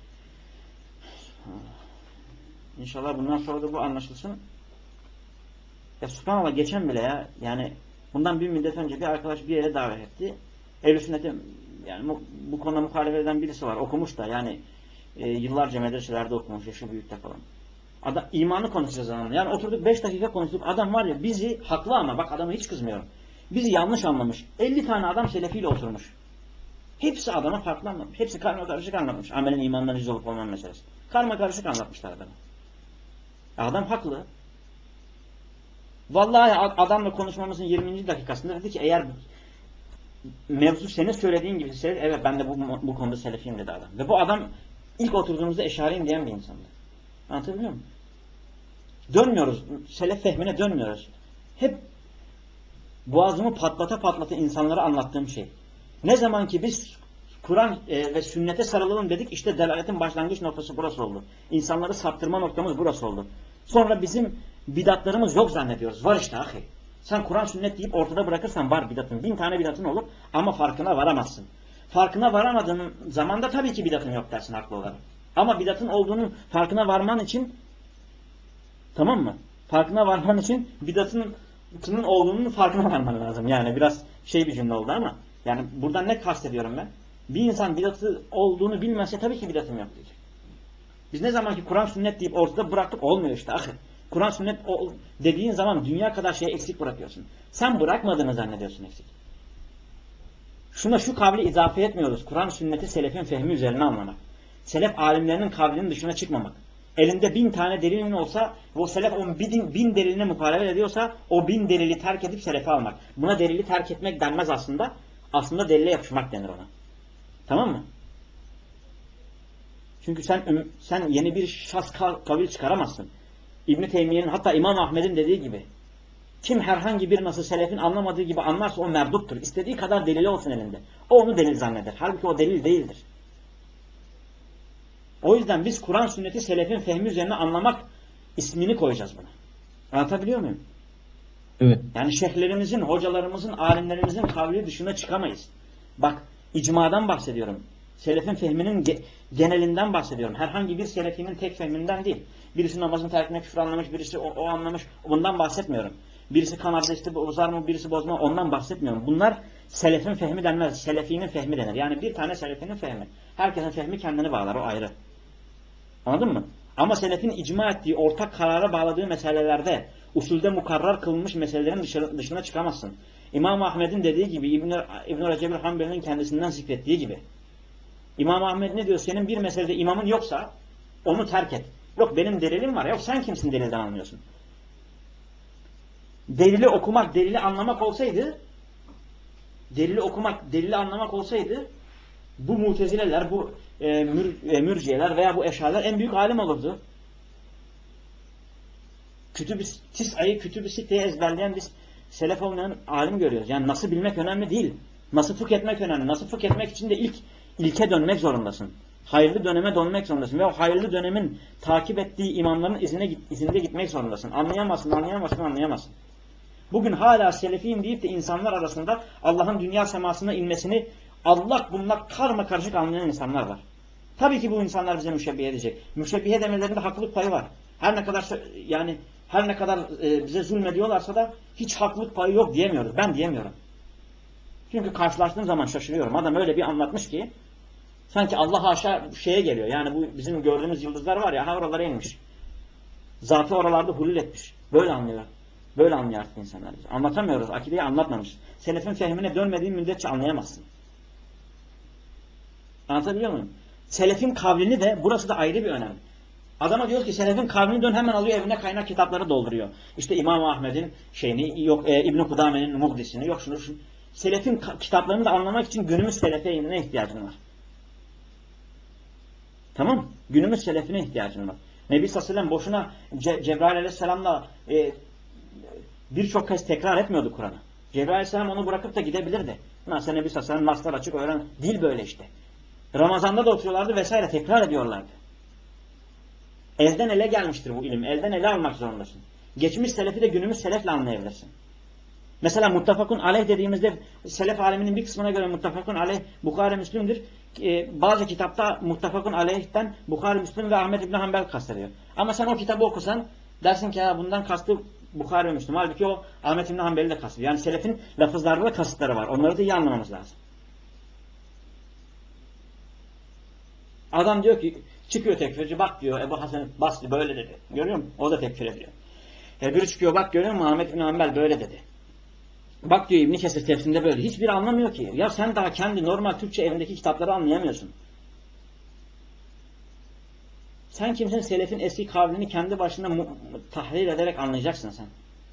İnşallah bundan sonra da bu anlaşılsın. Ya subhanallah, geçen bile ya, yani bundan bir müddet önce bir arkadaş bir yere davet etti. Ehl-i Sünnet'e yani bu, bu konuda muhalefet eden birisi var. Okumuş da yani e, yıllarca medreselerde okumuş, yaşı büyükte falan. Adam, imanı konuşacağız adamla. Yani oturduk beş dakika konuştuk. Adam var ya, bizi haklı ama bak, adamı hiç kızmıyorum. Bizi yanlış anlamış. elli tane adam selefiyle oturmuş. Hepsi adama farklı anlatmış. Hepsi karma karışık anlatmış. Amelin imandan yüz olup olman meselesi. Karma karışık anlatmışlar adamı. Adam haklı. Vallahi adamla konuşmamızın yirminci dakikasında dedi ki, eğer mevzu senin söylediğin gibi, evet ben de bu, bu konuda selefiyim dedi adam. Ve bu adam ilk oturduğumuzda eşariyim diyen bir insandı. Anlatabiliyor muyum? Dönmüyoruz. Selef fehmine dönmüyoruz. Hep boğazımı patlata patlata insanlara anlattığım şey. Ne zaman ki biz Kur'an e, ve sünnete sarılalım dedik, işte delaletin başlangıç noktası burası oldu. İnsanları saptırma noktamız burası oldu. Sonra bizim bidatlarımız yok zannediyoruz. Var işte ahi. Sen Kur'an sünnet deyip ortada bırakırsan var bidatın. Bin tane bidatın olur ama farkına varamazsın. Farkına varamadığın zamanda tabii ki bidatın yok dersin haklı olarak. Ama bidatın olduğunun farkına varman için, tamam mı? Farkına varman için bidatın olduğunun farkına varman lazım. Yani biraz şey bir cümle oldu ama yani buradan ne kastediyorum ben? Bir insan bidatı olduğunu bilmezse tabii ki bidatım yok diyecek. Biz ne zaman ki Kur'an sünnet deyip ortada bıraktık, olmuyor işte. Kur'an sünnet dediğin zaman dünya kadar şeyi eksik bırakıyorsun. Sen bırakmadığını zannediyorsun eksik. Şuna şu kavli izafe etmiyoruz. Kur'an sünneti selefin fehmi üzerine anlamak. Selef alimlerinin kavlinin dışına çıkmamak. Elinde bin tane delilin olsa, o selef o bin, bin deliline muhalefet ediyorsa, o bin delili terk edip selefe almak. Buna delili terk etmek denmez aslında. Aslında delile yapışmak denir ona. Tamam mı? Çünkü sen sen yeni bir şahs kavil çıkaramazsın. İbn-i Teymiye'nin, hatta İmam Ahmed'in dediği gibi, kim herhangi bir nasıl selefin anlamadığı gibi anlarsa o merduttur. İstediği kadar delili olsun elinde. O onu delil zanneder. Halbuki o delil değildir. O yüzden biz Kur'an sünneti selefin fehmi üzerine anlamak ismini koyacağız buna. Anlatabiliyor muyum? Evet. Yani şeyhlerimizin, hocalarımızın, alimlerimizin kavli dışına çıkamayız. Bak, icmadan bahsediyorum. Selefin fehminin ge genelinden bahsediyorum. Herhangi bir selefinin tek fehminden değil. Birisi namazın terkine küfür anlamış, birisi o, o anlamış. Bundan bahsetmiyorum. Birisi kan abdesti bozar mı, birisi bozma, ondan bahsetmiyorum. Bunlar selefin fehmi denmez. Selefinin fehmi denir. Yani bir tane selefinin fehmi. Herkesin fehmi kendini bağlar, o ayrı. Anladın mı? Ama selefin icma ettiği, ortak karara bağladığı meselelerde, usulde mukarrar kılınmış meselelerin dışına, dışına çıkamazsın. İmam Ahmed'in dediği gibi, İbn-i İbn Recep el-Hanbeli'nin kendisinden zikrettiği gibi. İmam Ahmed ne diyor? Senin bir meselede imamın yoksa onu terk et. Yok benim delilim var. Yok sen kimsin delilden anlıyorsun? Delili okumak, delili anlamak olsaydı, delili okumak, delili anlamak olsaydı, bu mutezileler, bu e, mür, e, mürciyeler veya bu eşariler en büyük alim olurdu. Kütüb-i Tis'a'yı, Kütüb-i Sitte'yi ezberleyen biz selef olmayan alim görüyoruz. Yani nasıl bilmek önemli değil. Nasıl fıkh etmek önemli. Nasıl fıkh etmek için de ilk ilke dönmek zorundasın. Hayırlı döneme dönmek zorundasın. Ve o hayırlı dönemin takip ettiği imamların izine, izinde gitmek zorundasın. Anlayamazsın, anlayamazsın, anlayamazsın. Bugün hala selefiyim deyip de insanlar arasında Allah'ın dünya semasına inmesini Allah bunlar karma karışık anlayan insanlar var. Tabii ki bu insanlar bize müşebbihe edecek. Müşebbihe demelerinde haklılık payı var. Her ne kadar yani her ne kadar e, bize zulmediyorlarsa da hiç haklılık payı yok diyemiyoruz. Ben diyemiyorum. Çünkü karşılaştığım zaman şaşırıyorum. Adam öyle bir anlatmış ki sanki Allah haşa şeye geliyor. Yani bu bizim gördüğümüz yıldızlar var ya, ha oralara inmiş. Zatı oralarda hulul etmiş. Böyle anlıyor. Böyle anlıyor artık insanlar. Anlatamıyoruz. Akideyi anlatmamış. Selefin fehmine dönmediğin müddetçe anlayamazsın. Anlatabiliyor muyum? Selefin kavlini de, burası da ayrı bir önem. Adama diyor ki selefin kavlini dön, hemen alıyor evine kaynak kitapları dolduruyor. İşte İmam Ahmed'in şeyini, yok e, İbn Kudame'nin Muhdisini, yok şunu şunu. Selefin kitaplarını da anlamak için günümüz selefe ne ihtiyacın var? Tamam? Günümüz selefine ihtiyacın var. Nebi sallallahu aleyhi ve sellem boşuna Ce Cebrail aleyhisselamla e, birçok kez tekrar etmiyordu Kur'an'ı. Cebrail aleyhisselam onu bırakıp da gidebilirdi. Nasıl Nebi sallallahu aleyhi ve sellem naslar açık öğren. Dil böyle işte. Ramazan'da da oturuyorlardı vesaire, tekrar ediyorlardı. Elden ele gelmiştir bu ilim. Elden ele almak zorundasın. Geçmiş selefi de günümüz selefle anlayabilirsin. Mesela muttafakun aleyh dediğimizde selef aleminin bir kısmına göre muttafakun aleyh Bukhari Müslim'dir. Ee, bazı kitapta muttafakun aleyh'ten Bukhari Müslim ve Ahmed İbni Hanbel kastediyor. Ama sen o kitabı okusan dersin ki ya bundan kastı Bukhari ve Müslim. Halbuki o Ahmed İbni Hanbel'i de kastediyor. Yani selefin lafızlarda da kasıtları var. Onları da iyi anlamamız lazım. Adam diyor ki çıkıyor tekfirci, bak diyor Ebu Hasan Basri böyle dedi. Görüyor musun? O da tekfir ediyor. E biri çıkıyor, bak görüyor musun Ahmed İbni Hanbel böyle dedi. Bak diyor İbn Kesir tefsirinde böyle. Hiçbir anlamıyor ki. Ya sen daha kendi normal Türkçe evindeki kitapları anlayamıyorsun. Sen kimsin? Selefin eski kavlini kendi başına tahlil ederek anlayacaksın sen.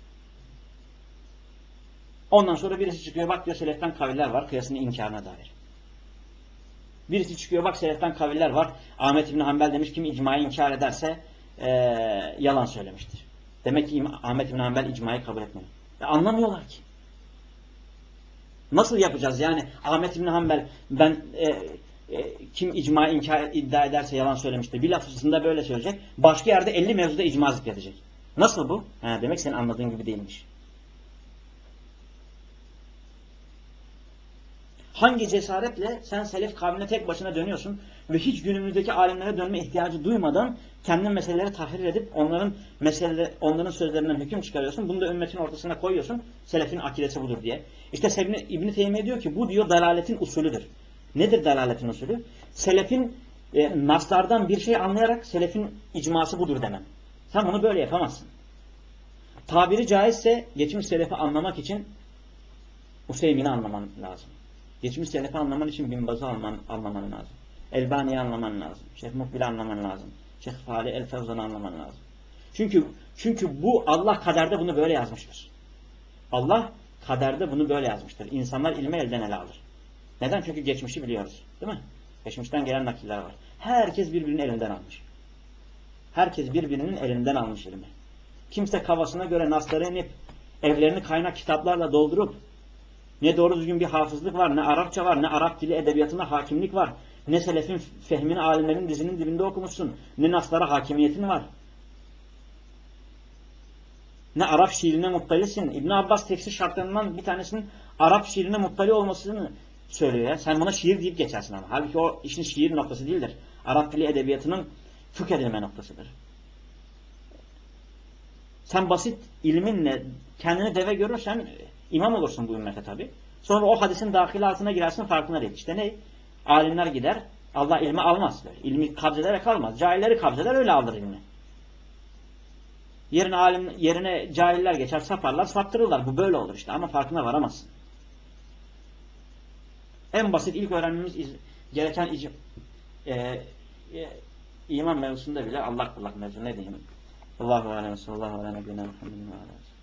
Ondan sonra birisi çıkıyor, bak diyor seleften kaviller var kıyasının inkarına dair. Birisi çıkıyor, bak seleften kaviller var. Ahmet İbni Hanbel demiş, kim icmayı inkar ederse ee, yalan söylemiştir. Demek ki Ahmet İbni Hanbel icmayı kabul etmiyor. Ya anlamıyorlar ki. Nasıl yapacağız? Yani Ahmet İbni Hanbel ben e, e, kim icma inkar iddia ederse yalan söylemiştir. Bir lafızında böyle söyleyecek. Başka yerde elli mevzuda icma zikredecek. Nasıl bu? Ha, demek senin anladığın gibi değilmiş. Hangi cesaretle sen selef kavmine tek başına dönüyorsun ve hiç günümüzdeki alimlere dönme ihtiyacı duymadan kendin meseleleri tahrir edip onların mesele, onların sözlerinden hüküm çıkarıyorsun. Bunu da ümmetin ortasına koyuyorsun. Selefin akidesi budur diye. İşte İbn-i Teymiye diyor ki bu diyor dalaletin usulüdür. Nedir dalaletin usulü? Selefin e, naslardan bir şey anlayarak selefin icması budur demem. Sen bunu böyle yapamazsın. Tabiri caizse geçmiş selefi anlamak için Hüseyin'i anlaman lazım. Geçmiş selefi anlaman için Bin Baz'ı anlaman, anlaman lazım. Elbani'yi anlaman lazım. Şeyh Mukbil'i anlaman lazım. Şeyh Fali El-Fevzan'ı anlaman lazım. Çünkü çünkü bu Allah kaderde bunu böyle yazmıştır. Allah kaderde bunu böyle yazmıştır. İnsanlar ilmi elden ele alır. Neden? Çünkü geçmişi biliyoruz. Değil mi? Geçmişten gelen nakiller var. Herkes birbirinin elinden almış. Herkes birbirinin elinden almış ilmi. Kimse kafasına göre nasları inip evlerini kaynak kitaplarla doldurup ne doğru düzgün bir hafızlık var, ne Arapça var, ne Arap dili edebiyatına hakimlik var, ne selefin fehmini alimlerin dizinin dibinde okumuşsun, ne naslara hakimiyetin var. Ne Arap şiirine muttalisin. İbn Abbas tefsir şartlarından bir tanesinin Arap şiirine muttali olmasını söylüyor ya. Sen buna şiir deyip geçersin ama. Halbuki o işin şiir noktası değildir. Arap dili edebiyatının fıkh edilme noktasıdır. Sen basit ilminle kendini deve görürsen imam olursun bu ümmete tabi. Sonra o hadisin dahili altına girersin, farkına değil. İşte ne? Alimler gider, Allah ilmi almaz. Böyle. İlmi kabzederek almaz. Cahilleri kabzeder, öyle alır ilmi. Yerine alim, yerine cahiller geçer, saparlar, saptırırlar. Bu böyle olur işte ama farkına varamazsın. En basit ilk öğrenmemiz gereken icim, e, e, iman mevzusunda bile Allah kullak mevzu ne diyeyim? Allahu aleyhi ve sallallahu aleyhi ve sellem.